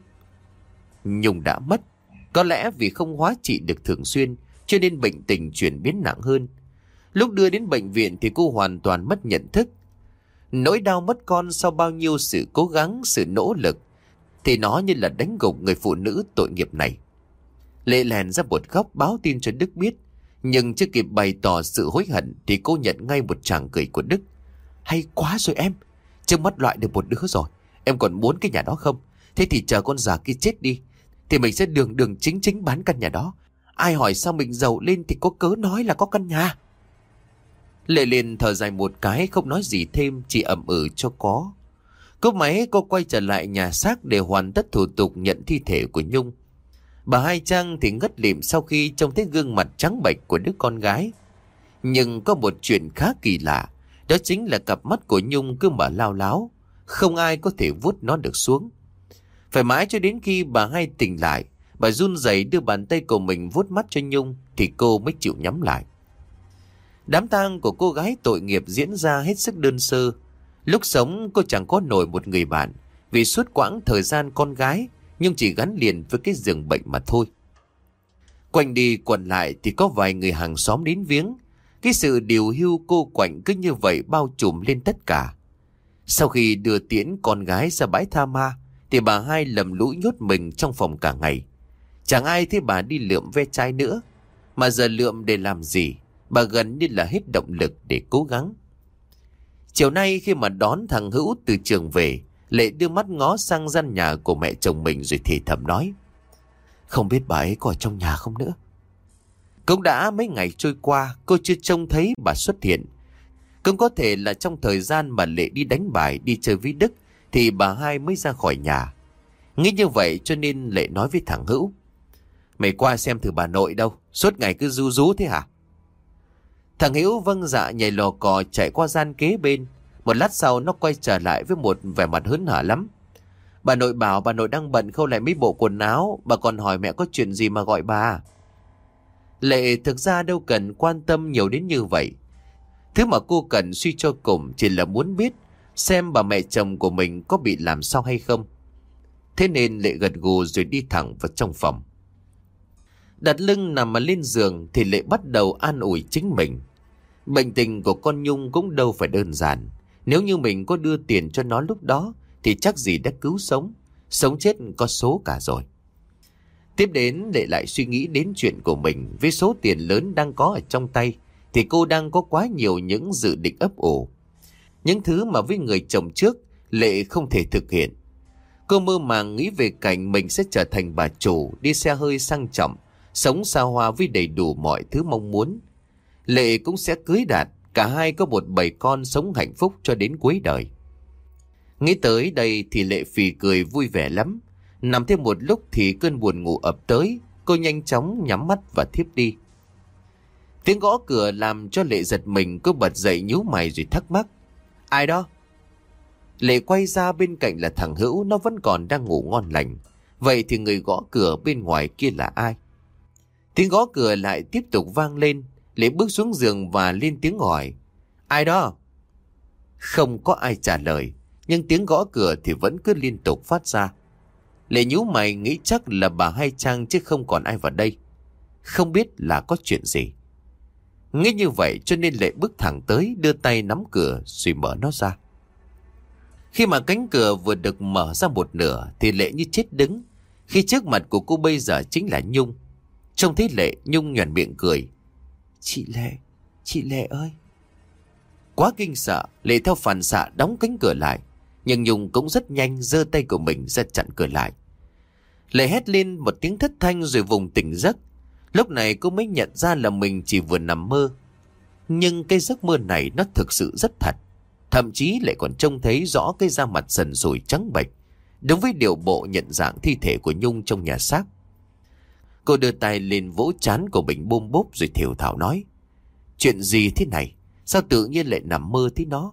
Nhung đã mất. Có lẽ vì không hóa trị được thường xuyên cho nên bệnh tình chuyển biến nặng hơn. Lúc đưa đến bệnh viện thì cô hoàn toàn mất nhận thức. Nỗi đau mất con sau bao nhiêu sự cố gắng, sự nỗ lực thì nó như là đánh gục người phụ nữ tội nghiệp này. Lệ lèn ra một góc báo tin cho Đức biết. Nhưng chưa kịp bày tỏ sự hối hận thì cô nhận ngay một tràng cười của Đức: Hay quá rồi em! Trước mắt loại được một đứa rồi. Em còn muốn cái nhà đó không? Thế thì chờ con già kia chết đi thì mình sẽ đường đường chính chính bán căn nhà đó. Ai hỏi sao mình giàu lên thì có cớ nói là có căn nhà. Lệ liền thở dài một cái, không nói gì thêm, chỉ ậm ừ cho có. Cúp máy cô quay trở lại nhà xác để hoàn tất thủ tục nhận thi thể của Nhung. Bà hai Trang thì ngất lịm sau khi trông thấy gương mặt trắng bệch của đứa con gái. Nhưng có một chuyện khá kỳ lạ, đó chính là cặp mắt của Nhung cứ mở lao láo, không ai có thể vuốt nó được xuống. Phải mãi cho đến khi bà hai tỉnh lại, bà run rẩy đưa bàn tay của mình vuốt mắt cho Nhung thì cô mới chịu nhắm lại. Đám tang của cô gái tội nghiệp diễn ra hết sức đơn sơ. Lúc sống cô chẳng có nổi một người bạn, vì suốt quãng thời gian con gái Nhung chỉ gắn liền với cái giường bệnh mà thôi. Quanh đi quẩn lại thì có vài người hàng xóm đến viếng. Cái sự điều hưu cô quạnh cứ như vậy bao trùm lên tất cả. Sau khi đưa tiễn con gái ra bãi tha ma thì bà hai lầm lũi nhốt mình trong phòng cả ngày. Chẳng ai thấy bà đi lượm ve chai nữa. Mà giờ lượm để làm gì? Bà gần như là hết động lực để cố gắng. Chiều nay khi mà đón thằng Hữu từ trường về, Lệ đưa mắt ngó sang gian nhà của mẹ chồng mình rồi thì thầm nói: không biết bà ấy có ở trong nhà không nữa. Cũng đã mấy ngày trôi qua, cô chưa trông thấy bà xuất hiện. Cũng có thể là trong thời gian mà Lệ đi đánh bài, đi chơi với Đức thì bà hai mới ra khỏi nhà. Nghĩ như vậy cho nên Lệ nói với thằng Hữu: mày qua xem thử bà nội đâu, suốt ngày cứ ru rú thế hả? Thằng Hữu vâng dạ nhảy lò cò chạy qua gian kế bên. Một lát sau nó quay trở lại với một vẻ mặt hớn hở lắm. Bà nội bảo bà nội đang bận khâu lại mấy bộ quần áo. Bà còn hỏi mẹ có chuyện gì mà gọi bà. Lệ thực ra đâu cần quan tâm nhiều đến như vậy. Thứ mà cô cần suy cho cùng chỉ là muốn biết xem bà mẹ chồng của mình có bị làm sao hay không. Thế nên Lệ gật gù rồi đi thẳng vào trong phòng. Đặt lưng nằm ở lên giường thì Lệ bắt đầu an ủi chính mình. Bệnh tình của con Nhung cũng đâu phải đơn giản. Nếu như mình có đưa tiền cho nó lúc đó thì chắc gì đã cứu sống. Sống chết có số cả rồi. Tiếp đến Lệ lại suy nghĩ đến chuyện của mình. Với số tiền lớn đang có ở trong tay thì cô đang có quá nhiều những dự định ấp ủ. Những thứ mà với người chồng trước Lệ không thể thực hiện. Cô mơ màng nghĩ về cảnh mình sẽ trở thành bà chủ, đi xe hơi sang trọng, sống xa hoa với đầy đủ mọi thứ mong muốn. Lệ cũng sẽ cưới Đạt, cả hai có một bầy con sống hạnh phúc cho đến cuối đời. Nghĩ tới đây thì Lệ phì cười vui vẻ lắm. Nằm thêm một lúc thì cơn buồn ngủ ập tới. Cô nhanh chóng nhắm mắt và thiếp đi. Tiếng gõ cửa làm cho Lệ giật mình. Cô bật dậy nhíu mày rồi thắc mắc: ai đó? Lệ quay ra bên cạnh là thằng Hữu. Nó vẫn còn đang ngủ ngon lành. Vậy thì người gõ cửa bên ngoài kia là ai? Tiếng gõ cửa lại tiếp tục vang lên. Lệ bước xuống giường và lên tiếng hỏi: ai đó? Không có ai trả lời. Nhưng tiếng gõ cửa thì vẫn cứ liên tục phát ra. Lệ nhíu mày nghĩ chắc là bà hai Trang chứ không còn ai vào đây. Không biết là có chuyện gì. Nghĩ như vậy cho nên Lệ bước thẳng tới, đưa tay nắm cửa rồi mở nó ra. Khi mà cánh cửa vừa được mở ra một nửa thì Lệ như chết đứng. Khi trước mặt của cô bây giờ chính là Nhung. Trông thấy Lệ, Nhung nhoẻn miệng cười: chị Lệ, chị Lệ ơi. Quá kinh sợ, Lệ theo phản xạ đóng cánh cửa lại. Nhưng Nhung cũng rất nhanh giơ tay của mình ra chặn cửa lại. Lệ hét lên một tiếng thất thanh rồi vùng tỉnh giấc. Lúc này cô mới nhận ra là mình chỉ vừa nằm mơ. Nhưng cái giấc mơ này nó thực sự rất thật. Thậm chí Lệ còn trông thấy rõ cái da mặt sần sùi trắng bệch, đúng với điệu bộ nhận dạng thi thể của Nhung trong nhà xác. Cô đưa tay lên vỗ trán của mình bôm bốp rồi thều thào nói: chuyện gì thế này? Sao tự nhiên lại nằm mơ thế nó?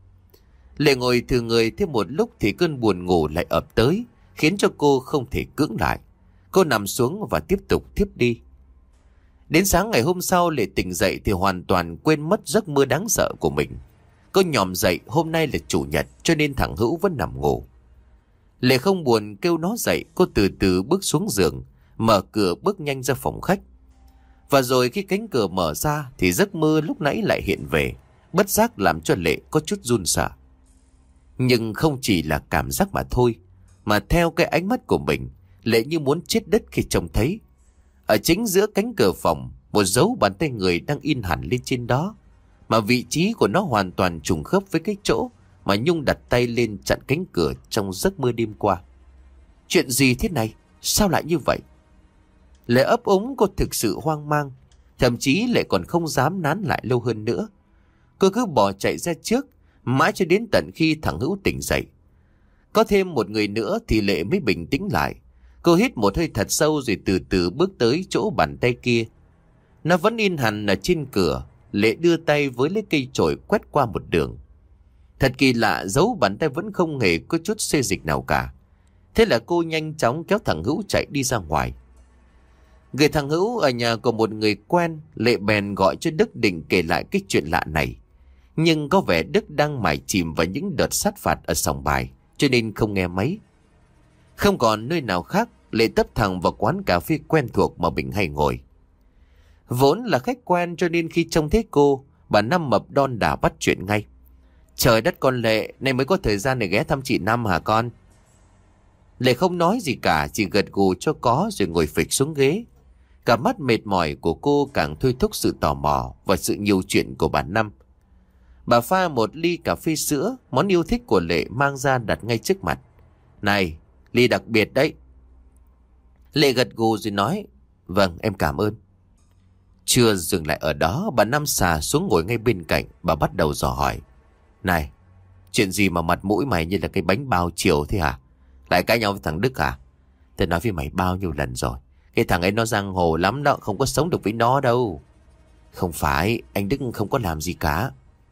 Lệ ngồi thừ người thêm một lúc thì cơn buồn ngủ lại ập tới, khiến cho cô không thể cưỡng lại. Cô nằm xuống và tiếp tục thiếp đi. Đến sáng ngày hôm sau Lệ tỉnh dậy thì hoàn toàn quên mất giấc mơ đáng sợ của mình. Cô nhòm dậy, hôm nay là chủ nhật cho nên thằng Hữu vẫn nằm ngủ. Lệ không buồn kêu nó dậy, cô từ từ bước xuống giường, mở cửa bước nhanh ra phòng khách. Và rồi khi cánh cửa mở ra thì giấc mơ lúc nãy lại hiện về, bất giác làm cho Lệ có chút run sợ. Nhưng không chỉ là cảm giác mà thôi, mà theo cái ánh mắt của mình, Lệ như muốn chết đất khi trông thấy ở chính giữa cánh cửa phòng một dấu bàn tay người đang in hẳn lên trên đó, mà vị trí của nó hoàn toàn trùng khớp với cái chỗ mà Nhung đặt tay lên chặn cánh cửa trong giấc mơ đêm qua. Chuyện gì thế này? Sao lại như vậy? Lệ ấp úng, cô thực sự hoang mang. Thậm chí Lệ còn không dám nán lại lâu hơn nữa. Cô cứ bỏ chạy ra trước, mãi cho đến tận khi thằng Hữu tỉnh dậy. Có thêm một người nữa thì Lệ mới bình tĩnh lại. Cô hít một hơi thật sâu rồi từ từ bước tới chỗ bàn tay kia. Nó vẫn in hẳn ở trên cửa. Lệ đưa tay với lấy cây chổi quét qua một đường. Thật kỳ lạ, dấu bàn tay vẫn không hề có chút xê dịch nào cả. Thế là cô nhanh chóng kéo thằng Hữu chạy đi ra ngoài. Người thằng Hữu ở nhà của một người quen, Lệ bèn gọi cho Đức định kể lại cái chuyện lạ này. Nhưng có vẻ Đức đang mải chìm vào những đợt sát phạt ở sòng bài, cho nên không nghe mấy. Không còn nơi nào khác, Lệ tấp thẳng vào quán cà phê quen thuộc mà mình hay ngồi. Vốn là khách quen cho nên khi trông thấy cô, bà Năm mập đon đả bắt chuyện ngay. Trời đất con Lệ, nay mới có thời gian để ghé thăm chị Năm hả con? Lệ không nói gì cả, chỉ gật gù cho có rồi ngồi phịch xuống ghế. Cả mắt mệt mỏi của cô càng thôi thúc sự tò mò và sự nhiều chuyện của bà Năm. Bà pha một ly cà phê sữa, món yêu thích của Lệ mang ra đặt ngay trước mặt. Này, ly đặc biệt đấy. Lệ gật gù rồi nói, vâng em cảm ơn. Chưa dừng lại ở đó, bà Năm xà xuống ngồi ngay bên cạnh. Bà bắt đầu dò hỏi, này, chuyện gì mà mặt mũi mày như là cái bánh bao chiều thế hả? Lại cãi nhau với thằng Đức hả? Tôi nói với mày bao nhiêu lần rồi, cái thằng ấy nó giang hồ lắm đó, không có sống được với nó đâu. Không phải, anh Đức không có làm gì cả.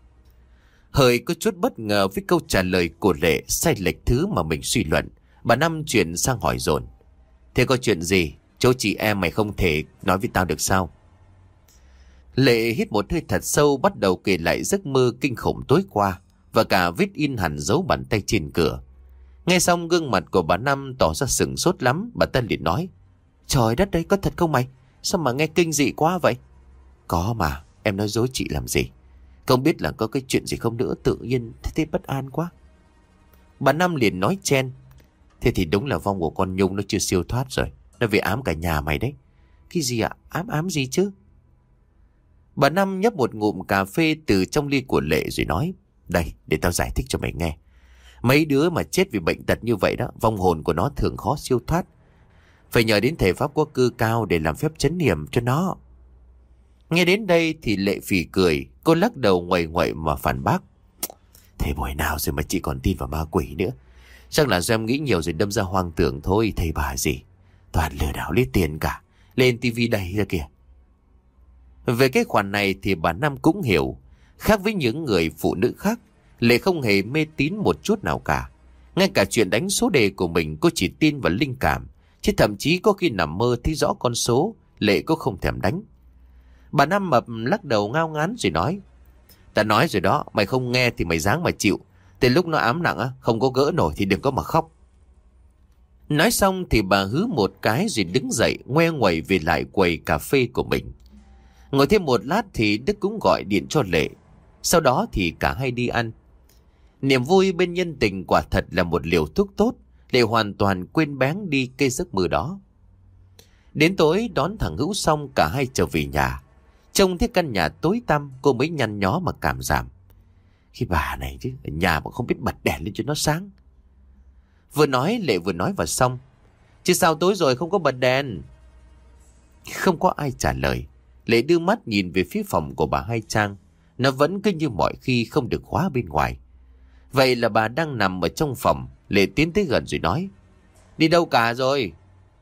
Hơi có chút bất ngờ với câu trả lời của Lệ sai lệch thứ mà mình suy luận, bà Năm chuyển sang hỏi dồn. Thế có chuyện gì? Chỗ chị em mày không thể nói với tao được sao? Lệ hít một hơi thật sâu, bắt đầu kể lại giấc mơ kinh khủng tối qua và cả vết in hẳn dấu bàn tay trên cửa. Nghe xong gương mặt của bà Năm tỏ ra sửng sốt lắm. Bà ta liền nói, trời đất đấy, có thật không mày? Sao mà nghe kinh dị quá vậy? Có mà, em nói dối chị làm gì? Không biết là có cái chuyện gì không nữa, tự nhiên thế, thế bất an quá. Bà Năm liền nói chen, thế thì đúng là vong của con Nhung nó chưa siêu thoát rồi. Nó về ám cả nhà mày đấy. Cái gì ạ? À? Ám ám gì chứ? Bà Năm nhấp một ngụm cà phê từ trong ly của Lệ rồi nói, đây, để tao giải thích cho mày nghe. Mấy đứa mà chết vì bệnh tật như vậy đó, vong hồn của nó thường khó siêu thoát. Phải nhờ đến thể pháp có cư cao để làm phép trấn niệm cho nó. Nghe đến đây thì Lệ phì cười. Cô lắc đầu nguậy nguậy mà phản bác. Thầy buổi nào rồi mà chị còn tin vào ma quỷ nữa? Chắc là do em nghĩ nhiều rồi đâm ra hoang tưởng thôi. Thầy bà gì, toàn lừa đảo lấy tiền cả. Lên tivi đầy ra kìa. Về cái khoản này thì bà Năm cũng hiểu. Khác với những người phụ nữ khác, Lệ không hề mê tín một chút nào cả. Ngay cả chuyện đánh số đề của mình cô chỉ tin vào linh cảm. Chứ thậm chí có khi nằm mơ thấy rõ con số, Lệ cũng không thèm đánh. Bà Năm mập lắc đầu ngao ngán rồi nói, ta nói rồi đó, mày không nghe thì mày dáng mà chịu. Tới lúc nó ám nặng á, không có gỡ nổi thì đừng có mà khóc. Nói xong thì bà hứ một cái rồi đứng dậy ngoe nguẩy về lại quầy cà phê của mình. Ngồi thêm một lát thì Đức cũng gọi điện cho Lệ. Sau đó thì cả hai đi ăn. Niềm vui bên nhân tình quả thật là một liều thuốc tốt. Lệ hoàn toàn quên bén đi cây giấc mơ đó. Đến tối đón thằng Hữu xong, cả hai trở về nhà. Trông thấy căn nhà tối tăm, cô mới nhăn nhó mà cảm giảm. Cái bà này chứ, ở nhà mà không biết bật đèn lên cho nó sáng. Vừa nói Lệ vừa nói vào xong, chứ sao tối rồi không có bật đèn? Không có ai trả lời. Lệ đưa mắt nhìn về phía phòng của bà Hai Trang. Nó vẫn cứ như mọi khi không được khóa bên ngoài. Vậy là bà đang nằm ở trong phòng. Lệ tiến tới gần rồi nói, đi đâu cả rồi?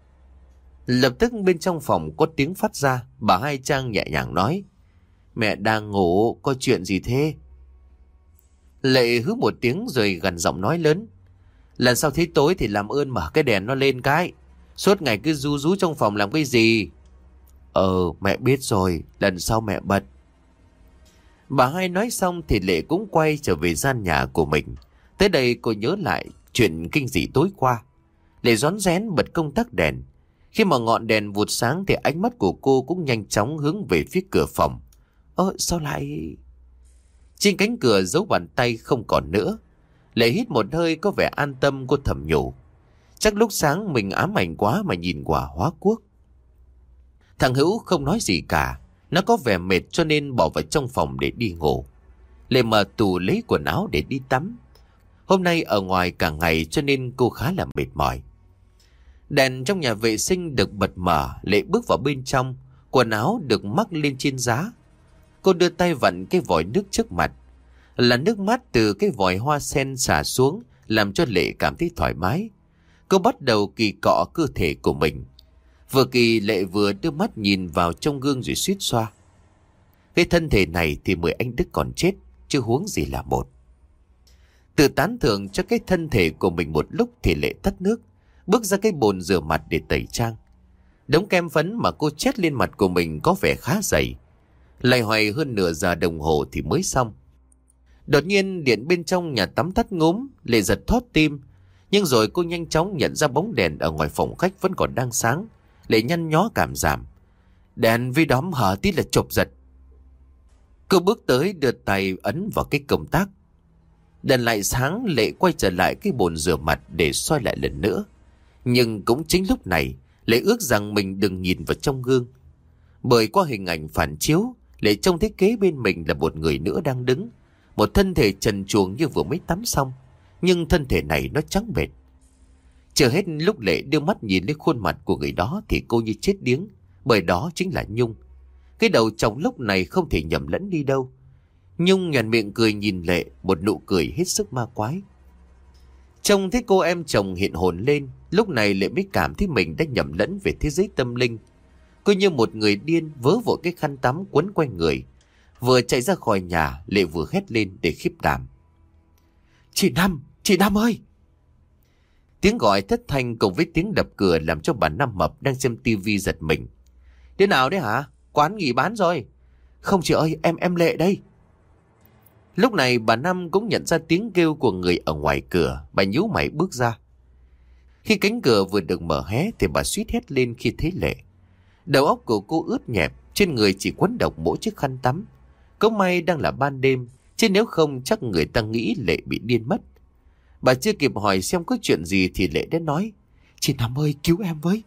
Lập tức bên trong phòng có tiếng phát ra. Bà Hai Trang nhẹ nhàng nói, mẹ đang ngủ, có chuyện gì thế? Lệ hứ một tiếng rồi gằn giọng nói lớn, lần sau thấy tối thì làm ơn mở cái đèn nó lên cái. Suốt ngày cứ ru rú trong phòng làm cái gì? Ờ mẹ biết rồi, lần sau mẹ bật. Bà Hai nói xong thì Lệ cũng quay trở về gian nhà của mình. Tới đây cô nhớ lại chuyện kinh dị tối qua. Lệ rón rén bật công tắc đèn. Khi mà ngọn đèn vụt sáng thì ánh mắt của cô cũng nhanh chóng hướng về phía cửa phòng. Ơ sao lại... Trên cánh cửa dấu bàn tay không còn nữa. Lệ hít một hơi có vẻ an tâm, cô thầm nhủ. Chắc lúc sáng mình ám ảnh quá mà nhìn quả hóa quốc. Thằng Hữu không nói gì cả. Nó có vẻ mệt cho nên bỏ vào trong phòng để đi ngủ. Lệ mở tủ lấy quần áo để đi tắm. Hôm nay ở ngoài cả ngày cho nên cô khá là mệt mỏi. Đèn trong nhà vệ sinh được bật mở. Lệ bước vào bên trong. Quần áo được mắc lên trên giá. Cô đưa tay vặn cái vòi nước trước mặt. Là nước mát từ cái vòi hoa sen xả xuống, làm cho Lệ cảm thấy thoải mái. Cô bắt đầu kỳ cọ cơ thể của mình. Vừa kỳ Lệ vừa đưa mắt nhìn vào trong gương rồi suýt xoa. Cái thân thể này thì mười anh Đức còn chết, chứ huống gì là một. Tự tán thưởng cho cái thân thể của mình một lúc thì Lệ tắt nước. bước ra cái bồn rửa mặt để tẩy trang. Đống kem phấn mà cô chét lên mặt của mình có vẻ khá dày. Loay hoay hơn nửa giờ đồng hồ thì mới xong. Đột nhiên điện bên trong nhà tắm tắt ngúm, Lệ giật thót tim. Nhưng rồi cô nhanh chóng nhận ra bóng đèn ở ngoài phòng khách vẫn còn đang sáng. Lệ nhăn nhó cảm giảm. Đèn vi đóm hở tí là chộp giật. Cô bước tới đưa tay ấn vào cái công tắc. Đèn lại sáng. Lệ quay trở lại cái bồn rửa mặt để soi lại lần nữa. Nhưng cũng chính lúc này Lệ ước rằng mình đừng nhìn vào trong gương. Bởi qua hình ảnh phản chiếu, Lệ trông thấy kế bên mình là một người nữa đang đứng. Một thân thể trần truồng như vừa mới tắm xong. Nhưng thân thể này nó trắng bệch. Chờ hết lúc Lệ đưa mắt nhìn lên khuôn mặt của người đó thì cô như chết điếng. Bởi đó chính là Nhung. Cái đầu trong lúc này không thể nhầm lẫn đi đâu. Nhung nhoẻn miệng cười nhìn Lệ, một nụ cười hết sức ma quái. Trông thấy cô em chồng hiện hồn lên, lúc này Lệ mới cảm thấy mình đã nhầm lẫn về thế giới tâm linh. Cô như một người điên vớ vội cái khăn tắm quấn quanh người. Vừa chạy ra khỏi nhà, Lệ vừa hét lên để khiếp đảm. Chị Năm, chị Năm ơi! Tiếng gọi thất thanh cùng với tiếng đập cửa làm cho bà Năm Mập đang xem tivi giật mình. Thế nào đấy hả? Quán nghỉ bán rồi. Không chị ơi, em em Lệ đây. Lúc này bà Năm cũng nhận ra tiếng kêu của người ở ngoài cửa. Bà nhíu mày bước ra. Khi cánh cửa vừa được mở hé thì bà suýt hét lên khi thấy Lệ. Đầu óc của cô ướt nhẹp, trên người chỉ quấn độc mỗi chiếc khăn tắm. Có may đang là ban đêm, chứ nếu không chắc người ta nghĩ Lệ bị điên mất. Bà chưa kịp hỏi xem có chuyện gì thì Lệ đã nói. Chị Năm ơi, cứu em với.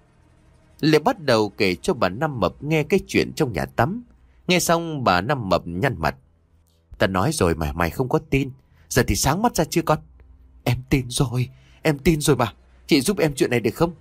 Lệ bắt đầu kể cho bà Năm Mập nghe cái chuyện trong nhà tắm. Nghe xong bà Năm Mập nhăn mặt. Ta nói rồi mà mày không có tin. Giờ thì sáng mắt ra chưa con? Em tin rồi, em tin rồi bà. Chị giúp em chuyện này được không?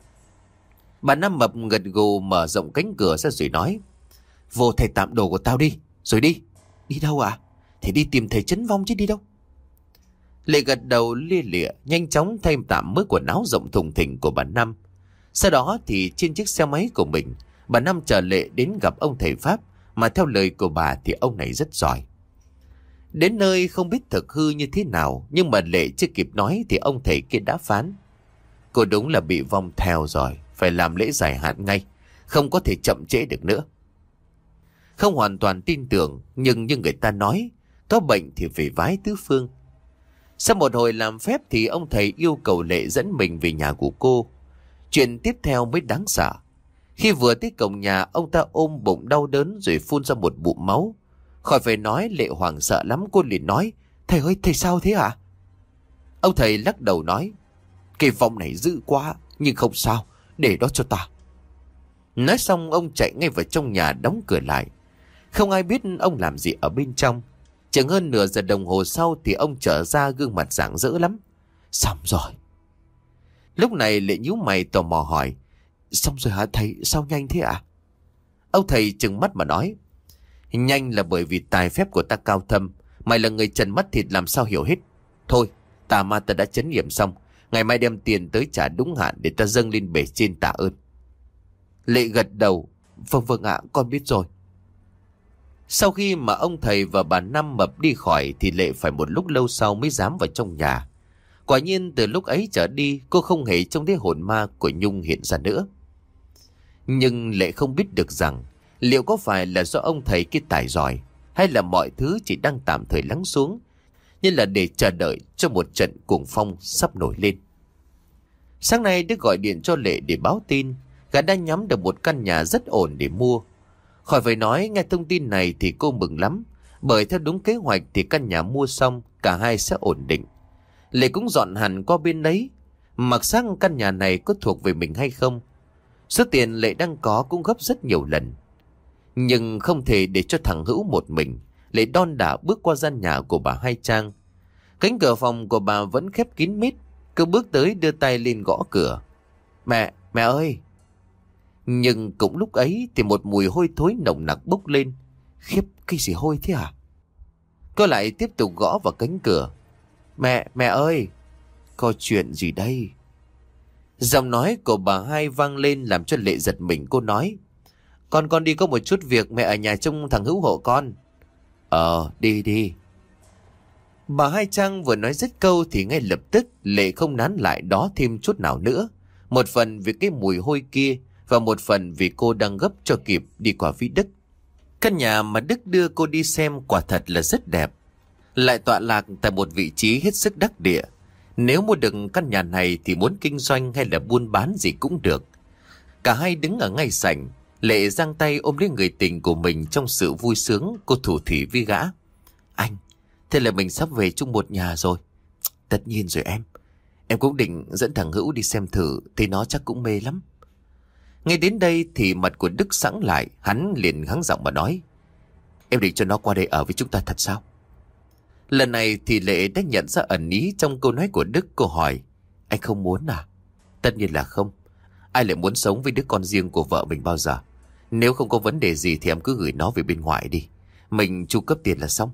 Bà Năm Mập gật gù mở rộng cánh cửa ra rồi nói. Vô thầy tạm đồ của tao đi, rồi đi. Đi đâu ạ? À? Thì đi tìm thầy Chấn Vong chứ đi đâu. Lệ gật đầu lia lịa, nhanh chóng thay tạm mới quần áo rộng thùng thình của bà Năm. Sau đó thì trên chiếc xe máy của mình, bà Năm chờ Lệ đến gặp ông thầy Pháp, mà theo lời của bà thì ông này rất giỏi. Đến nơi không biết thực hư như thế nào, nhưng mà Lệ chưa kịp nói thì ông thầy kia đã phán. Cô đúng là bị vong theo rồi, phải làm lễ giải hạn ngay, không có thể chậm trễ được nữa. Không hoàn toàn tin tưởng, nhưng như người ta nói, có bệnh thì phải vái tứ phương. Sau một hồi làm phép thì ông thầy yêu cầu Lệ dẫn mình về nhà của cô. Chuyện tiếp theo mới đáng sợ. Khi vừa tới cổng nhà, ông ta ôm bụng đau đớn rồi phun ra một bụng máu. Khỏi phải nói, Lệ hoảng sợ lắm, cô liền nói. Thầy ơi, thầy sao thế hả? Ông thầy lắc đầu nói. Cái vong này dữ quá, nhưng không sao, để đó cho ta. Nói xong ông chạy ngay vào trong nhà đóng cửa lại. Không ai biết ông làm gì ở bên trong. Chẳng hơn nửa giờ đồng hồ sau thì ông trở ra gương mặt rạng rỡ lắm. Xong rồi. Lúc này Lệ nhíu mày tò mò hỏi. Xong rồi hả thầy, sao nhanh thế ạ? À? Ông thầy trừng mắt mà nói. Nhanh là bởi vì tài phép của ta cao thâm. Mày là người trần mắt thịt làm sao hiểu hết. Thôi, tà ma ta đã chấn nghiệm xong. Ngày mai đem tiền tới trả đúng hạn để ta dâng lên bể trên tạ ơn. Lệ gật đầu. Vâng vâng ạ, con biết rồi. Sau khi mà ông thầy và bà Năm Mập đi khỏi thì Lệ phải một lúc lâu sau mới dám vào trong nhà. Quả nhiên từ lúc ấy trở đi cô không hề trông thấy hồn ma của Nhung hiện ra nữa. Nhưng Lệ không biết được rằng liệu có phải là do ông thầy kia tài giỏi, hay là mọi thứ chỉ đang tạm thời lắng xuống, như là để chờ đợi cho một trận cuồng phong sắp nổi lên. Sáng nay Đức gọi điện cho Lệ để báo tin gã đã nhắm được một căn nhà rất ổn để mua. Khỏi phải nói, nghe thông tin này thì cô mừng lắm, bởi theo đúng kế hoạch thì căn nhà mua xong cả hai sẽ ổn định. Lệ cũng dọn hẳn qua bên đấy, mặc xác căn nhà này có thuộc về mình hay không. Số tiền Lệ đang có cũng gấp rất nhiều lần. Nhưng không thể để cho thằng Hữu một mình. Lệ đon đả bước qua gian nhà của bà Hai Trang. Cánh cửa phòng của bà vẫn khép kín mít. Cứ bước tới đưa tay lên gõ cửa. Mẹ, mẹ ơi! Nhưng cũng lúc ấy thì một mùi hôi thối nồng nặc bốc lên. Khiếp, cái gì hôi thế à? Cô lại tiếp tục gõ vào cánh cửa. Mẹ, mẹ ơi! Có chuyện gì đây? Giọng nói của bà Hai vang lên làm cho Lệ giật mình. Cô nói. Con con đi có một chút việc, mẹ ở nhà trông thằng Hữu hộ con. Ờ, đi đi. Bà Hai Trang vừa nói dứt câu thì ngay lập tức Lệ không nán lại đó thêm chút nào nữa. Một phần vì cái mùi hôi kia, và một phần vì cô đang gấp cho kịp đi qua Vĩ Đức. Căn nhà mà Đức đưa cô đi xem quả thật là rất đẹp, lại tọa lạc tại một vị trí hết sức đắc địa. Nếu mua được căn nhà này thì muốn kinh doanh hay là buôn bán gì cũng được. Cả hai đứng ở ngay sảnh, Lệ giang tay ôm lấy người tình của mình trong sự vui sướng. Cô thủ thỉ với gã: Anh, thế là mình sắp về chung một nhà rồi. Tất nhiên rồi em. Em cũng định dẫn thằng Hữu đi xem thử, thì nó chắc cũng mê lắm. Ngay đến đây thì mặt của Đức sẵn lại. Hắn liền hắng giọng mà nói: Em định cho nó qua đây ở với chúng ta thật sao? Lần này thì Lệ đã nhận ra ẩn ý trong câu nói của Đức. Cô hỏi: Anh không muốn à? Tất nhiên là không. Ai lại muốn sống với đứa con riêng của vợ mình bao giờ? Nếu không có vấn đề gì thì em cứ gửi nó về bên ngoài đi. Mình chu cấp tiền là xong.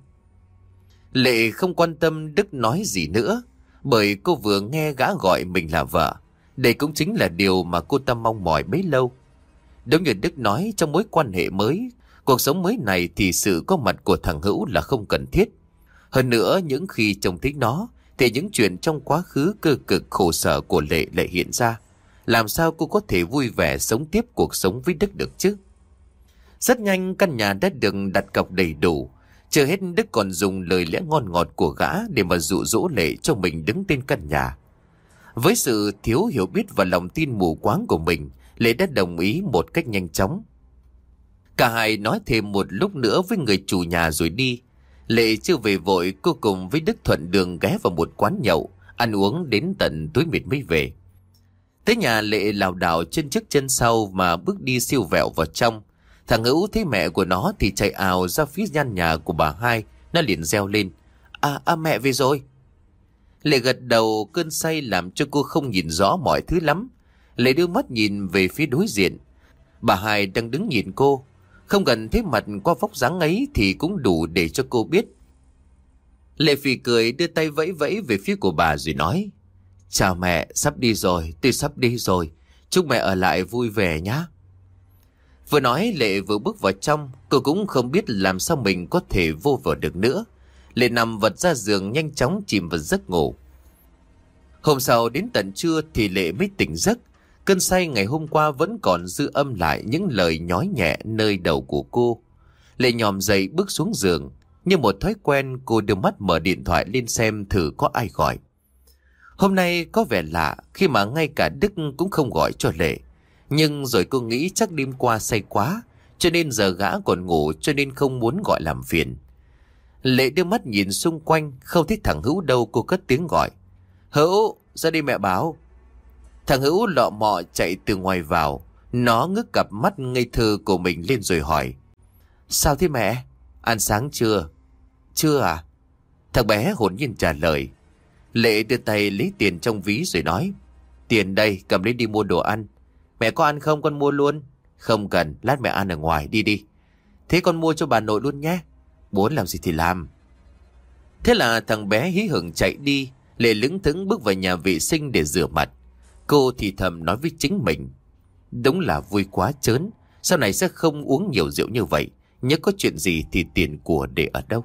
Lệ không quan tâm Đức nói gì nữa, bởi cô vừa nghe gã gọi mình là vợ. Đây cũng chính là điều mà cô ta mong mỏi bấy lâu. Đúng như Đức nói, trong mối quan hệ mới, cuộc sống mới này thì sự có mặt của thằng Hữu là không cần thiết. Hơn nữa, những khi trông thấy nó thì những chuyện trong quá khứ cơ cực khổ sở của Lệ lại hiện ra. Làm sao cô có thể vui vẻ sống tiếp cuộc sống với Đức được chứ? Rất nhanh căn nhà đã được đặt cọc đầy đủ. Chưa hết, Đức còn dùng lời lẽ ngon ngọt của gã để mà dụ dỗ Lệ cho mình đứng tên căn nhà. Với sự thiếu hiểu biết và lòng tin mù quáng của mình, Lệ đã đồng ý một cách nhanh chóng. Cả hai nói thêm một lúc nữa với người chủ nhà rồi đi. Lệ chưa về vội, cô cùng với Đức thuận đường ghé vào một quán nhậu, ăn uống đến tận tối mịt mới về. Tới nhà, Lệ lảo đảo chân trước chân sau mà bước đi siêu vẹo vào trong. Thằng Hữu thấy mẹ của nó thì chạy ào ra phía gian nhà của bà Hai. Nó liền reo lên: À, à mẹ về rồi. Lệ gật đầu, cơn say làm cho cô không nhìn rõ mọi thứ lắm. Lệ đưa mắt nhìn về phía đối diện. Bà Hai đang đứng nhìn cô. Không cần thấy mặt qua vóc dáng ấy thì cũng đủ để cho cô biết. Lệ phì cười, đưa tay vẫy vẫy về phía của bà rồi nói: Chào mẹ, sắp đi rồi, tôi sắp đi rồi. Chúc mẹ ở lại vui vẻ nhé. Vừa nói, Lệ vừa bước vào trong. Cô cũng không biết làm sao mình có thể vô vào được nữa. Lệ nằm vật ra giường, nhanh chóng chìm vào giấc ngủ. Hôm sau đến tận trưa thì Lệ mới tỉnh giấc. Cơn say ngày hôm qua vẫn còn dư âm lại những lời nhói nhẹ nơi đầu của cô. Lệ nhòm dậy bước xuống giường. Như một thói quen, cô đưa mắt mở điện thoại lên xem thử có ai gọi. Hôm nay có vẻ lạ khi mà ngay cả Đức cũng không gọi cho Lệ. Nhưng rồi cô nghĩ chắc đêm qua say quá, cho nên giờ gã còn ngủ, cho nên không muốn gọi làm phiền. Lệ đưa mắt nhìn xung quanh, không thấy thằng Hữu đâu. Cô cất tiếng gọi: Hữu, ra đi mẹ báo. Thằng Hữu lọ mọ chạy từ ngoài vào. Nó ngước cặp mắt ngây thơ của mình lên rồi hỏi: Sao thế mẹ? Ăn sáng chưa? Chưa à? Thằng bé hồn nhiên trả lời. Lệ đưa tay lấy tiền trong ví rồi nói: Tiền đây, cầm lấy đi mua đồ ăn. Mẹ có ăn không, con mua luôn? Không cần, lát mẹ ăn ở ngoài, đi đi. Thế con mua cho bà nội luôn nhé. Muốn làm gì thì làm. Thế là thằng bé hí hửng chạy đi. Lệ lững thững bước vào nhà vệ sinh để rửa mặt. Cô thì thầm nói với chính mình: Đúng là vui quá chớn. Sau này sẽ không uống nhiều rượu như vậy. Nhớ có chuyện gì thì tiền của để ở đâu.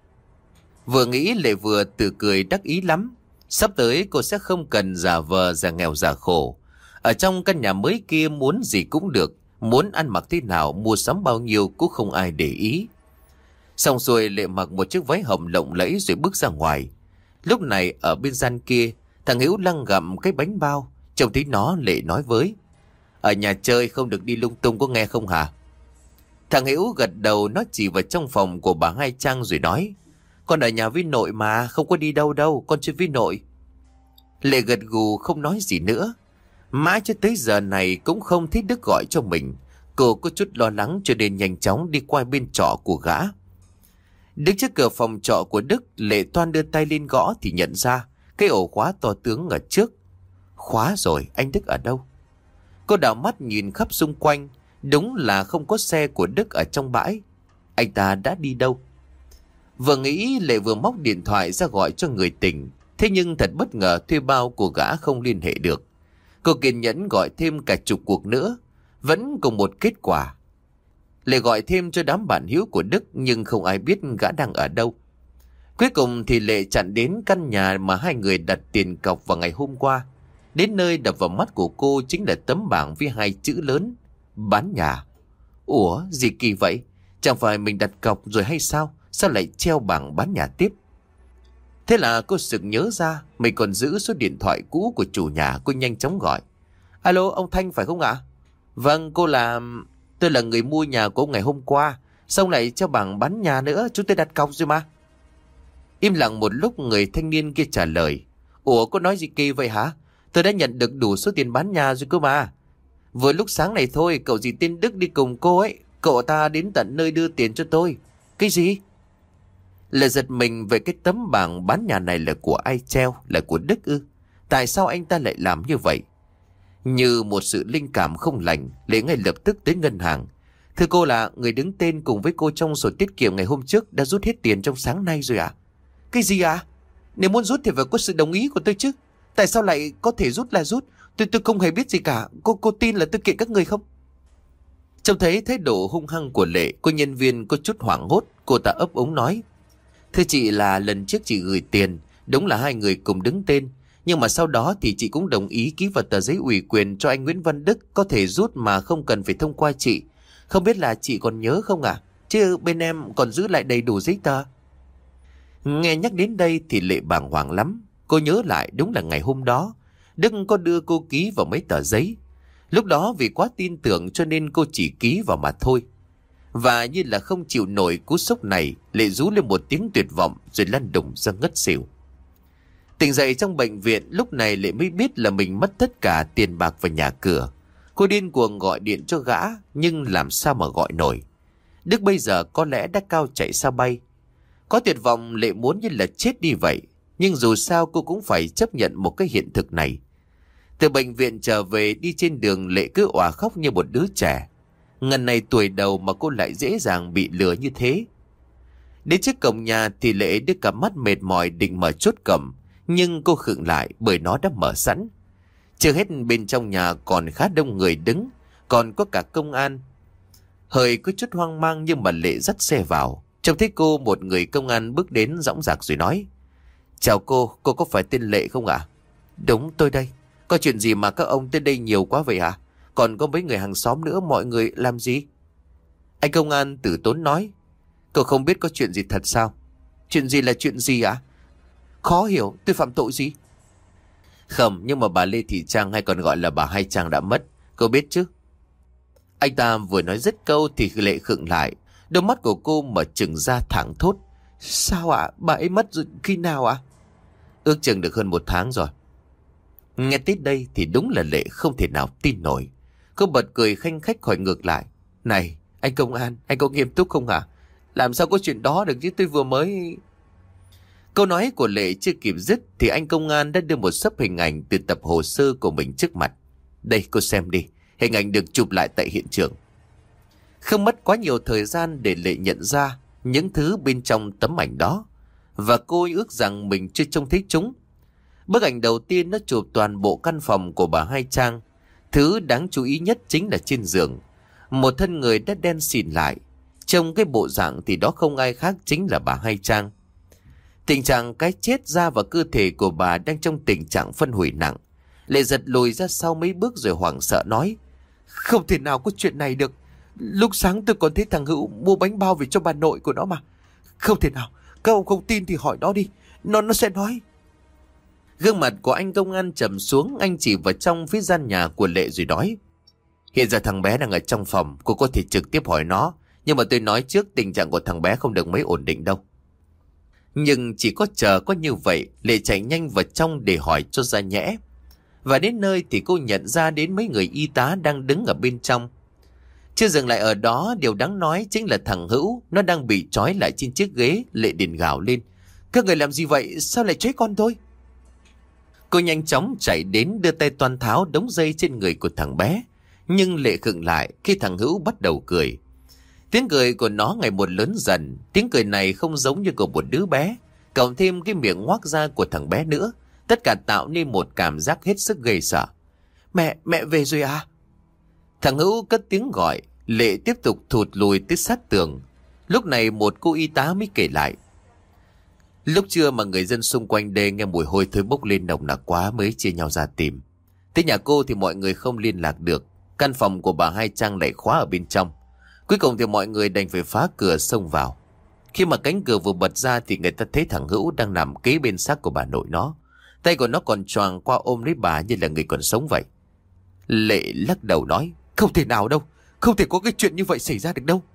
Vừa nghĩ, Lệ vừa tự cười đắc ý lắm. Sắp tới cô sẽ không cần giả vờ giả nghèo giả khổ. Ở trong căn nhà mới kia muốn gì cũng được. Muốn ăn mặc thế nào, mua sắm bao nhiêu cũng không ai để ý. Xong rồi, Lệ mặc một chiếc váy hồng lộng lẫy rồi bước ra ngoài. Lúc này ở bên gian kia, thằng Hữu lăng gặm cái bánh bao. Trông thấy nó, Lệ nói với: Ở nhà chơi không được đi lung tung, có nghe không hả? Thằng Hữu gật đầu. Nó chỉ vào trong phòng của bà Hai Trang rồi nói: Con ở nhà với nội mà, không có đi đâu đâu, con chơi với nội. Lệ gật gù không nói gì nữa. Mãi cho tới giờ này cũng không thấy Đức gọi cho mình. Cô có chút lo lắng cho nên nhanh chóng đi qua bên trọ của gã. Đứng trước cửa phòng trọ của Đức, Lệ toan đưa tay lên gõ thì nhận ra cái ổ khóa to tướng ở trước. Khóa rồi, anh Đức ở đâu? Cô đảo mắt nhìn khắp xung quanh. Đúng là không có xe của Đức ở trong bãi. Anh ta đã đi đâu? Vừa nghĩ, Lệ vừa móc điện thoại ra gọi cho người tình. Thế nhưng thật bất ngờ, thuê bao của gã không liên hệ được. Cô kiên nhẫn gọi thêm cả chục cuộc nữa, vẫn cùng một kết quả. Lệ gọi thêm cho đám bạn hữu của Đức, nhưng không ai biết gã đang ở đâu. Cuối cùng thì Lệ chặn đến căn nhà mà hai người đặt tiền cọc vào ngày hôm qua. Đến nơi đập vào mắt của cô chính là tấm bảng với hai chữ lớn: bán nhà. Ủa, gì kỳ vậy? Chẳng phải mình đặt cọc rồi hay sao? Sao lại treo bảng bán nhà tiếp? Thế là cô sực nhớ ra mình còn giữ số điện thoại cũ của chủ nhà. Cô nhanh chóng gọi: Alo, ông Thanh phải không ạ? Vâng, cô là... Tôi là người mua nhà của ông ngày hôm qua. Xong lại treo bảng bán nhà nữa, chúng tôi đặt cọc rồi mà. Im lặng một lúc, người thanh niên kia trả lời: Ủa, cô nói gì kỳ vậy hả? Tôi đã nhận được đủ số tiền bán nhà rồi cơ mà. Vừa lúc sáng này thôi, cậu gì tên Đức đi cùng cô ấy, cậu ta đến tận nơi đưa tiền cho tôi. Cái gì? Lại giật mình về cái tấm bảng bán nhà này là của ai treo, là của Đức ư? Tại sao anh ta lại làm như vậy? Như một sự linh cảm không lành, Lệ ngay lập tức tới ngân hàng. Thưa cô, là người đứng tên cùng với cô trong sổ tiết kiệm ngày hôm trước đã rút hết tiền trong sáng nay rồi ạ. À? Cái gì ạ? À? Nếu muốn rút thì phải có sự đồng ý của tôi chứ. Tại sao lại có thể rút là rút? Tôi tôi không hề biết gì cả. Cô cô tin là tôi kiện các người không? Trông thấy thái độ hung hăng của Lệ, cô nhân viên có chút hoảng hốt. Cô ta ấp úng nói: Thưa chị, là lần trước chị gửi tiền, đúng là hai người cùng đứng tên. Nhưng mà sau đó thì chị cũng đồng ý ký vào tờ giấy ủy quyền cho anh Nguyễn Văn Đức có thể rút mà không cần phải thông qua chị. Không biết là chị còn nhớ không ạ? À? Chứ bên em còn giữ lại đầy đủ giấy tờ. Nghe nhắc đến đây thì Lệ bàng hoàng lắm. Cô nhớ lại đúng là ngày hôm đó Đức có đưa cô ký vào mấy tờ giấy. Lúc đó vì quá tin tưởng cho nên cô chỉ ký vào mà thôi. Và như là không chịu nổi cú sốc này, Lệ rú lên một tiếng tuyệt vọng rồi lăn đùng ra ngất xỉu. Tỉnh dậy trong bệnh viện, lúc này Lệ mới biết là mình mất tất cả tiền bạc và nhà cửa. Cô điên cuồng gọi điện cho gã, nhưng làm sao mà gọi nổi. Đức bây giờ có lẽ đã cao chạy xa bay. Có tuyệt vọng, Lệ muốn như là chết đi vậy. Nhưng dù sao cô cũng phải chấp nhận một cái hiện thực này. Từ bệnh viện trở về, đi trên đường Lệ cứ òa khóc như một đứa trẻ. Ngần này tuổi đầu mà cô lại dễ dàng bị lừa như thế. Đến trước cổng nhà thì Lệ đưa cả mắt mệt mỏi định mở chốt cổng. Nhưng cô khựng lại bởi nó đã mở sẵn. Chưa hết, bên trong nhà còn khá đông người đứng, còn có cả công an. Hơi có chút hoang mang nhưng mà Lệ dắt xe vào. Trông thấy cô, một người công an bước đến dõng dạc rồi nói: Chào cô, cô có phải tên Lệ không ạ? À? Đúng, tôi đây. Có chuyện gì mà các ông tới đây nhiều quá vậy hả? Còn có mấy người hàng xóm nữa, mọi người làm gì? Anh công an tử tốn nói: Cậu không biết có chuyện gì thật sao? Chuyện gì là chuyện gì ạ? À? Khó hiểu, tôi phạm tội gì? Không, nhưng mà bà Lê Thị Trang, hay còn gọi là bà Hai Trang, đã mất. Cô biết chứ? Anh ta vừa nói dứt câu thì Lệ khựng lại. Đôi mắt của cô mở trừng ra thẳng thốt: Sao ạ? À? Bà ấy mất rồi khi nào ạ? À? Ước chừng được hơn một tháng rồi. Nghe tới đây thì đúng là Lệ không thể nào tin nổi. Cô bật cười khanh khách hỏi ngược lại: Này, anh công an, anh có nghiêm túc không hả? À? Làm sao có chuyện đó được chứ, tôi vừa mới... Câu nói của Lệ chưa kịp dứt thì anh công an đã đưa một xấp hình ảnh từ tập hồ sơ của mình trước mặt. Đây, cô xem đi, hình ảnh được chụp lại tại hiện trường. Không mất quá nhiều thời gian để Lệ nhận ra những thứ bên trong tấm ảnh đó, và cô ước rằng mình chưa trông thấy chúng. Bức ảnh đầu tiên nó chụp toàn bộ căn phòng của bà Hai Trang. Thứ đáng chú ý nhất chính là trên giường, một thân người đã đen xịn lại. Trông cái bộ dạng thì đó không ai khác chính là bà Hai Trang. Tình trạng cái chết da và cơ thể của bà đang trong tình trạng phân hủy nặng. Lệ giật lùi ra sau mấy bước rồi hoảng sợ nói: Không thể nào có chuyện này được. Lúc sáng tôi còn thấy thằng Hữu mua bánh bao về cho bà nội của nó mà. Không thể nào. Các ông không tin thì hỏi nó đi. Nó nó sẽ nói. Gương mặt của anh công an trầm xuống. Anh chỉ vào trong phía gian nhà của Lệ rồi nói: Hiện giờ thằng bé đang ở trong phòng, cô có thể trực tiếp hỏi nó. Nhưng mà tôi nói trước, tình trạng của thằng bé không được mấy ổn định đâu. Nhưng chỉ có chờ có như vậy, Lệ chạy nhanh vào trong để hỏi cho ra nhẽ. Và đến nơi thì cô nhận ra đến mấy người y tá đang đứng ở bên trong. Chưa dừng lại ở đó, điều đáng nói chính là thằng Hữu, nó đang bị trói lại trên chiếc ghế. Lệ điền gào lên: Các người làm gì vậy? Sao lại trói con tôi? Cô nhanh chóng chạy đến đưa tay toan tháo đống dây trên người của thằng bé. Nhưng Lệ khựng lại khi thằng Hữu bắt đầu cười. Tiếng cười của nó ngày một lớn dần. Tiếng cười này không giống như của một đứa bé, cộng thêm cái miệng ngoác ra của thằng bé nữa, tất cả tạo nên một cảm giác hết sức ghê sợ. Mẹ, mẹ về rồi à? Thằng Hữu cất tiếng gọi. Lệ tiếp tục thụt lùi tới sát tường. Lúc này một cô y tá mới kể lại: Lúc trưa mà người dân xung quanh đây nghe mùi hôi thối bốc lên nồng nặc quá mới chia nhau ra tìm. Tới nhà cô thì mọi người không liên lạc được. Căn phòng của bà Hai Trang lại khóa ở bên trong. Cuối cùng thì mọi người đành phải phá cửa xông vào. Khi mà cánh cửa vừa bật ra thì người ta thấy thằng Hữu đang nằm kế bên xác của bà nội nó. Tay của nó còn choàng qua ôm lấy bà như là người còn sống vậy. Lệ lắc đầu nói, không thể nào đâu, không thể có cái chuyện như vậy xảy ra được đâu.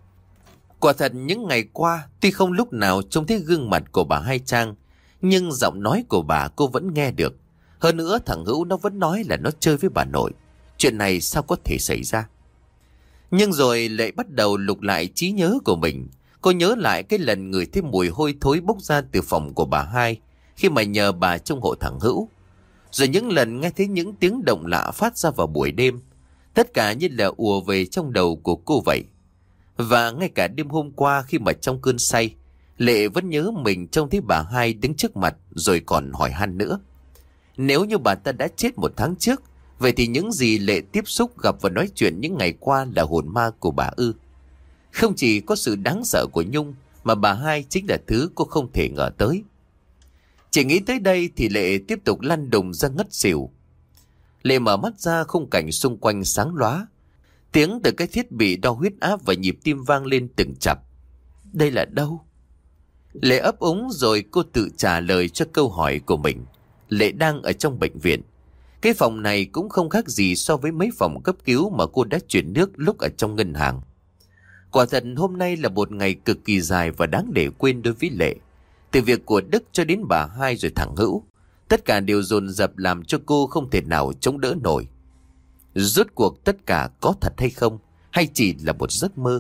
Quả thật những ngày qua, tuy không lúc nào trông thấy gương mặt của bà Hai Trang, nhưng giọng nói của bà cô vẫn nghe được. Hơn nữa thằng Hữu nó vẫn nói là nó chơi với bà nội. Chuyện này sao có thể xảy ra? Nhưng rồi Lệ bắt đầu lục lại trí nhớ của mình. Cô nhớ lại cái lần ngửi thấy mùi hôi thối bốc ra từ phòng của bà Hai khi mà nhờ bà trông hộ thằng Hữu. Rồi những lần nghe thấy những tiếng động lạ phát ra vào buổi đêm. Tất cả như là ùa về trong đầu của cô vậy. Và ngay cả đêm hôm qua khi mà trong cơn say, Lệ vẫn nhớ mình trông thấy bà Hai đứng trước mặt rồi còn hỏi han nữa. Nếu như bà ta đã chết một tháng trước, vậy thì những gì Lệ tiếp xúc gặp và nói chuyện những ngày qua là hồn ma của bà ư? Không chỉ có sự đáng sợ của Nhung, mà bà Hai chính là thứ cô không thể ngờ tới. Chỉ nghĩ tới đây thì Lệ tiếp tục lăn đùng ra ngất xỉu. Lệ mở mắt ra, khung cảnh xung quanh sáng lóa. Tiếng từ cái thiết bị đo huyết áp và nhịp tim vang lên từng chập. Đây là đâu? Lệ ấp úng rồi cô tự trả lời cho câu hỏi của mình. Lệ đang ở trong bệnh viện. Cái phòng này cũng không khác gì so với mấy phòng cấp cứu mà cô đã chuyển nước lúc ở trong ngân hàng. Quả thật hôm nay là một ngày cực kỳ dài và đáng để quên đối với Lệ. Từ việc của Đức cho đến bà Hai rồi thằng Hữu, tất cả đều dồn dập làm cho cô không thể nào chống đỡ nổi. Rốt cuộc tất cả có thật hay không, hay chỉ là một giấc mơ?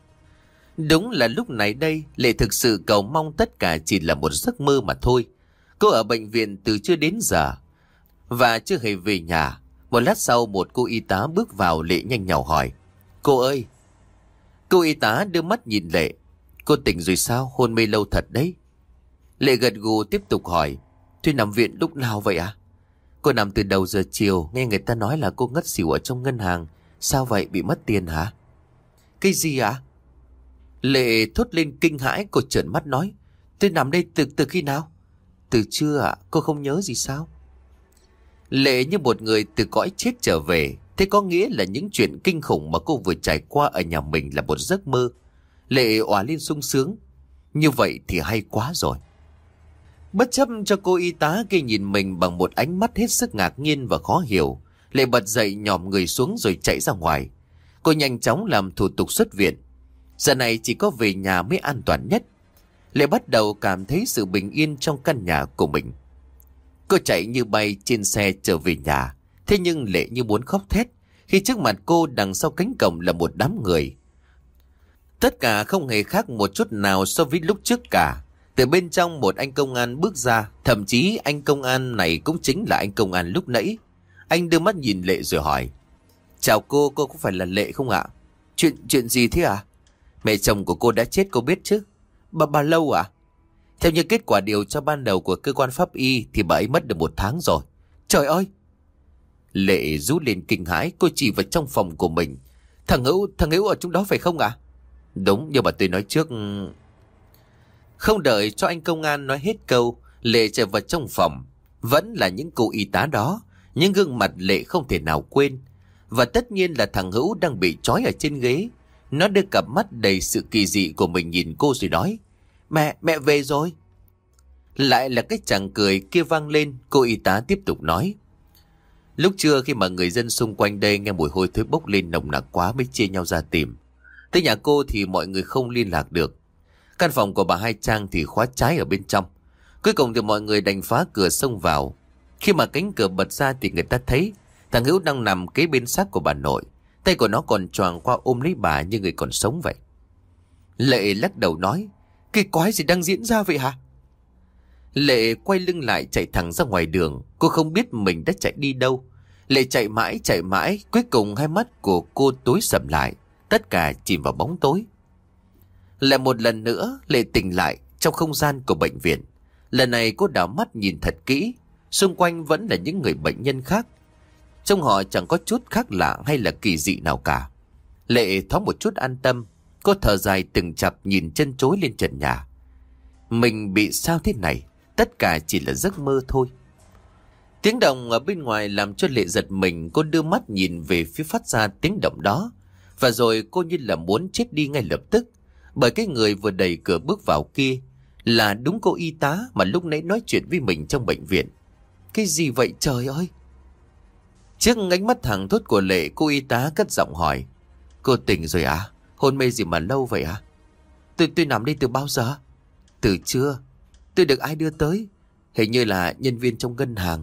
Đúng là lúc này đây, Lệ thực sự cầu mong tất cả chỉ là một giấc mơ mà thôi. Cô ở bệnh viện từ trưa đến giờ và chưa hề về nhà. Một lát sau một cô y tá bước vào. Lệ nhanh nhảu hỏi, cô ơi. Cô y tá đưa mắt nhìn Lệ. Cô tỉnh rồi sao? Hôn mê lâu thật đấy. Lệ gật gù tiếp tục hỏi, tôi nằm viện lúc nào vậy à? Cô nằm từ đầu giờ chiều. Nghe người ta nói là cô ngất xỉu ở trong ngân hàng. Sao vậy, bị mất tiền hả? Cái gì ạ? À? Lệ thốt lên kinh hãi. Cô trợn mắt nói, tôi nằm đây từ từ khi nào? Từ trưa ạ. À? Cô không nhớ gì sao? Lệ như một người từ cõi chết trở về. Thế có nghĩa là những chuyện kinh khủng mà cô vừa trải qua ở nhà mình là một giấc mơ. Lệ òa lên sung sướng. Như vậy thì hay quá rồi. Bất chấp cho cô y tá kia nhìn mình bằng một ánh mắt hết sức ngạc nhiên và khó hiểu, Lệ bật dậy nhòm người xuống rồi chạy ra ngoài. Cô nhanh chóng làm thủ tục xuất viện. Giờ này chỉ có về nhà mới an toàn nhất. Lệ bắt đầu cảm thấy sự bình yên trong căn nhà của mình. Cô chạy như bay trên xe trở về nhà. Thế nhưng Lệ như muốn khóc thét khi trước mặt cô đằng sau cánh cổng là một đám người. Tất cả không hề khác một chút nào so với lúc trước cả. Từ bên trong một anh công an bước ra. Thậm chí anh công an này cũng chính là anh công an lúc nãy. Anh đưa mắt nhìn Lệ rồi hỏi, chào cô, cô có phải là Lệ không ạ? Chuyện chuyện gì thế à? Mẹ chồng của cô đã chết cô biết chứ? Bà bà lâu à? Theo như kết quả điều tra ban đầu của cơ quan pháp y thì bà ấy mất được một tháng rồi. Trời ơi! Lệ rú lên kinh hãi. Cô chỉ vào trong phòng của mình. Thằng Hữu, thằng Hữu ở trong đó phải không ạ? Đúng, nhưng mà tôi nói trước. Không đợi cho anh công an nói hết câu, Lệ chạy vào trong phòng. Vẫn là những cô y tá đó. Những gương mặt Lệ không thể nào quên. Và tất nhiên là thằng Hữu đang bị trói ở trên ghế. Nó đưa cặp mắt đầy sự kỳ dị của mình nhìn cô rồi nói, Mẹ, mẹ về rồi. Lại là cái chàng cười kia vang lên. Cô y tá tiếp tục nói, lúc trưa khi mà người dân xung quanh đây nghe mùi hôi thối bốc lên nồng nặc quá mới chia nhau ra tìm. Tới nhà cô thì mọi người không liên lạc được. Căn phòng của bà Hai Trang thì khóa trái ở bên trong. Cuối cùng thì mọi người đành phá cửa xông vào. Khi mà cánh cửa bật ra thì người ta thấy thằng Hữu đang nằm kế bên xác của bà nội. Tay của nó còn choàng qua ôm lấy bà như người còn sống vậy. Lệ lắc đầu nói, cái quái gì đang diễn ra vậy hả? Lệ quay lưng lại chạy thẳng ra ngoài đường. Cô không biết mình đã chạy đi đâu. Lệ chạy mãi chạy mãi. Cuối cùng hai mắt của cô tối sầm lại. Tất cả chìm vào bóng tối. Lại một lần nữa Lệ tỉnh lại trong không gian của bệnh viện. Lần này cô đảo mắt nhìn thật kỹ. Xung quanh vẫn là những người bệnh nhân khác. Trông họ chẳng có chút khác lạ hay là kỳ dị nào cả. Lệ thoáng một chút an tâm. Cô thở dài từng chập nhìn chân chối lên trần nhà. Mình bị sao thế này? Tất cả chỉ là giấc mơ thôi. Tiếng động ở bên ngoài làm cho Lệ giật mình. Cô đưa mắt nhìn về phía phát ra tiếng động đó, và rồi cô như là muốn chết đi ngay lập tức. Bởi cái người vừa đẩy cửa bước vào kia là đúng cô y tá mà lúc nãy nói chuyện với mình trong bệnh viện. Cái gì vậy trời ơi? Trước ánh mắt thẳng thốt của Lệ, cô y tá cất giọng hỏi: Cô tỉnh rồi à? Hôn mê gì mà lâu vậy à? Tôi tôi nằm đây từ bao giờ? Từ trưa. Tôi được ai đưa tới? Hình như là nhân viên trong ngân hàng.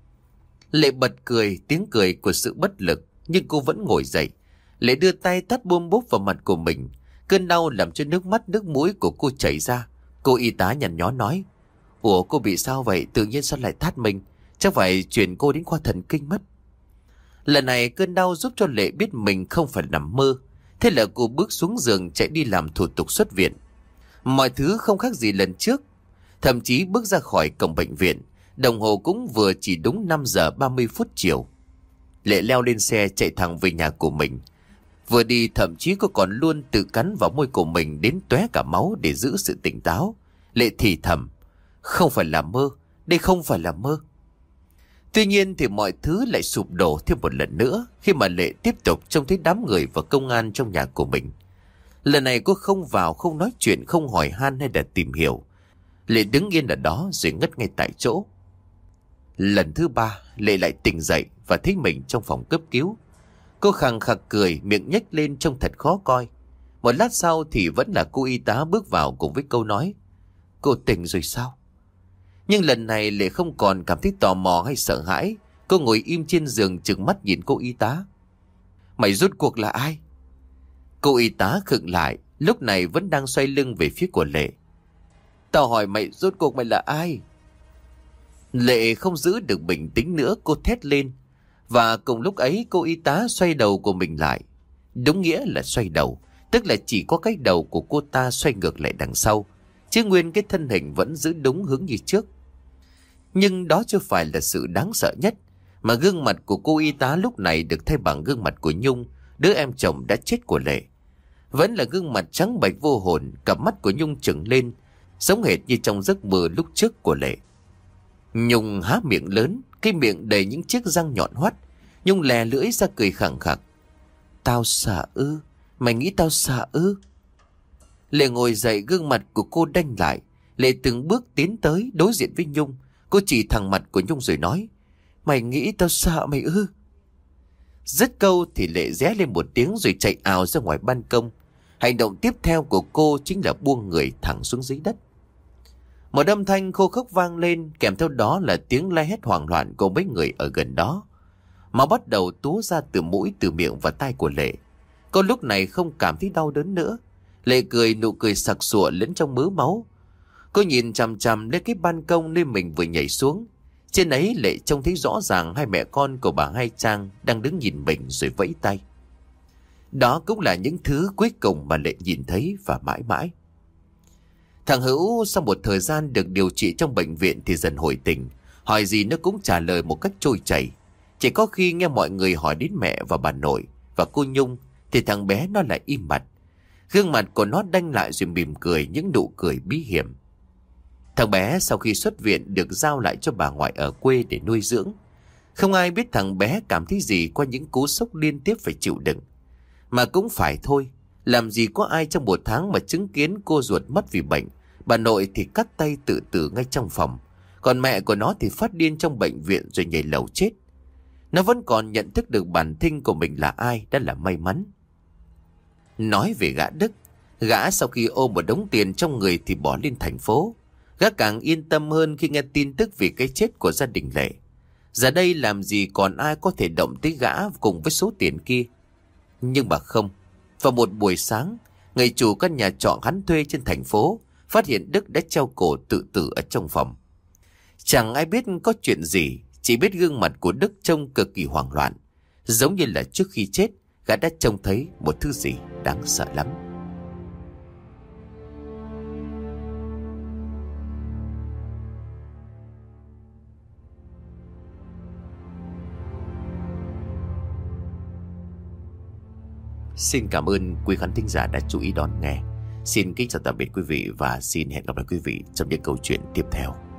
Lệ bật cười, tiếng cười của sự bất lực, nhưng cô vẫn ngồi dậy. Lệ đưa tay tát bôm bốp vào mặt của mình. Cơn đau làm cho nước mắt nước mũi của cô chảy ra. Cô y tá nhăn nhó nói: Ủa, cô bị sao vậy? Tự nhiên sao lại tát mình? Chắc phải chuyển cô đến khoa thần kinh mất. Lần này cơn đau giúp cho Lệ biết mình không phải nằm mơ. Thế là cô bước xuống giường chạy đi làm thủ tục xuất viện. Mọi thứ không khác gì lần trước. Thậm chí bước ra khỏi cổng bệnh viện, đồng hồ cũng vừa chỉ đúng năm giờ ba mươi phút chiều. Lệ leo lên xe chạy thẳng về nhà của mình. Vừa đi thậm chí cô còn luôn tự cắn vào môi của mình đến tóe cả máu để giữ sự tỉnh táo. Lệ thì thầm: Không phải là mơ, đây không phải là mơ. Tuy nhiên thì mọi thứ lại sụp đổ thêm một lần nữa khi mà Lệ tiếp tục trông thấy đám người và công an trong nhà của mình. Lần này cô không vào, không nói chuyện, không hỏi han hay là tìm hiểu. Lệ đứng yên ở đó rồi ngất ngay tại chỗ. Lần thứ ba, Lệ lại tỉnh dậy và thấy mình trong phòng cấp cứu. Cô khằng khặc cười, miệng nhếch lên trông thật khó coi. Một lát sau thì vẫn là cô y tá bước vào cùng với câu nói: Cô tỉnh rồi sao? Nhưng lần này Lệ không còn cảm thấy tò mò hay sợ hãi. Cô ngồi im trên giường trừng mắt nhìn cô y tá. Mày rốt cuộc là ai? Cô y tá khựng lại, lúc này vẫn đang xoay lưng về phía của Lệ. Tao hỏi mày rốt cuộc mày là ai? Lệ không giữ được bình tĩnh nữa, cô thét lên. Và cùng lúc ấy cô y tá xoay đầu của mình lại. Đúng nghĩa là xoay đầu, tức là chỉ có cái đầu của cô ta xoay ngược lại đằng sau, chứ nguyên cái thân hình vẫn giữ đúng hướng như trước. Nhưng đó chưa phải là sự đáng sợ nhất, mà gương mặt của cô y tá lúc này được thay bằng gương mặt của Nhung, đứa em chồng đã chết của Lệ. Vẫn là gương mặt trắng bệch vô hồn, cặp mắt của Nhung trừng lên, giống hệt như trong giấc mơ lúc trước của Lệ. Nhung há miệng lớn, cái miệng đầy những chiếc răng nhọn hoắt. Nhung lè lưỡi ra cười khẳng khặc. Tao sợ ư? Mày nghĩ tao sợ ư? Lệ ngồi dậy, gương mặt của cô đanh lại. Lệ từng bước tiến tới đối diện với Nhung. Cô chỉ thẳng mặt của Nhung rồi nói: Mày nghĩ tao sợ mày ư? Dứt câu thì Lệ ré lên một tiếng rồi chạy ào ra ngoài ban công. Hành động tiếp theo của cô chính là buông người thẳng xuống dưới đất. Một âm thanh khô khốc vang lên, kèm theo đó là tiếng la hét hoảng loạn của mấy người ở gần đó. Máu bắt đầu túa ra từ mũi, từ miệng và tai của Lệ. Cô lúc này không cảm thấy đau đớn nữa. Lệ cười, nụ cười sặc sụa lẫn trong mớ máu. Cô nhìn chằm chằm lên cái ban công nơi mình vừa nhảy xuống. Trên ấy Lệ trông thấy rõ ràng hai mẹ con của bà Hai Trang đang đứng nhìn mình rồi vẫy tay. Đó cũng là những thứ cuối cùng mà Lệ nhìn thấy và mãi mãi. Thằng Hữu sau một thời gian được điều trị trong bệnh viện thì dần hồi tỉnh. Hỏi gì nó cũng trả lời một cách trôi chảy. Chỉ có khi nghe mọi người hỏi đến mẹ và bà nội và cô Nhung thì thằng bé nó lại im bặt. Gương mặt của nó đanh lại rồi mỉm cười những nụ cười bí hiểm. Thằng bé sau khi xuất viện được giao lại cho bà ngoại ở quê để nuôi dưỡng. Không ai biết thằng bé cảm thấy gì qua những cú sốc liên tiếp phải chịu đựng. Mà cũng phải thôi, làm gì có ai trong một tháng mà chứng kiến cô ruột mất vì bệnh. Bà nội thì cắt tay tự tử ngay trong phòng. Còn mẹ của nó thì phát điên trong bệnh viện rồi nhảy lầu chết. Nó vẫn còn nhận thức được bản thân của mình là ai, đã là may mắn. Nói về gã Đức, gã sau khi ôm một đống tiền trong người thì bỏ lên thành phố. Gã càng yên tâm hơn khi nghe tin tức về cái chết của gia đình Lệ. Giờ đây làm gì còn ai có thể động tới gã cùng với số tiền kia. Nhưng mà không. Vào một buổi sáng, người chủ căn nhà trọ hắn thuê trên thành phố phát hiện Đức đã treo cổ tự tử ở trong phòng. Chẳng ai biết có chuyện gì, chỉ biết gương mặt của Đức trông cực kỳ hoảng loạn. Giống như là trước khi chết, gã đã trông thấy một thứ gì đáng sợ lắm. Xin cảm ơn quý khán thính giả đã chú ý đón nghe. Xin kính chào tạm biệt quý vị và xin hẹn gặp lại quý vị trong những câu chuyện tiếp theo.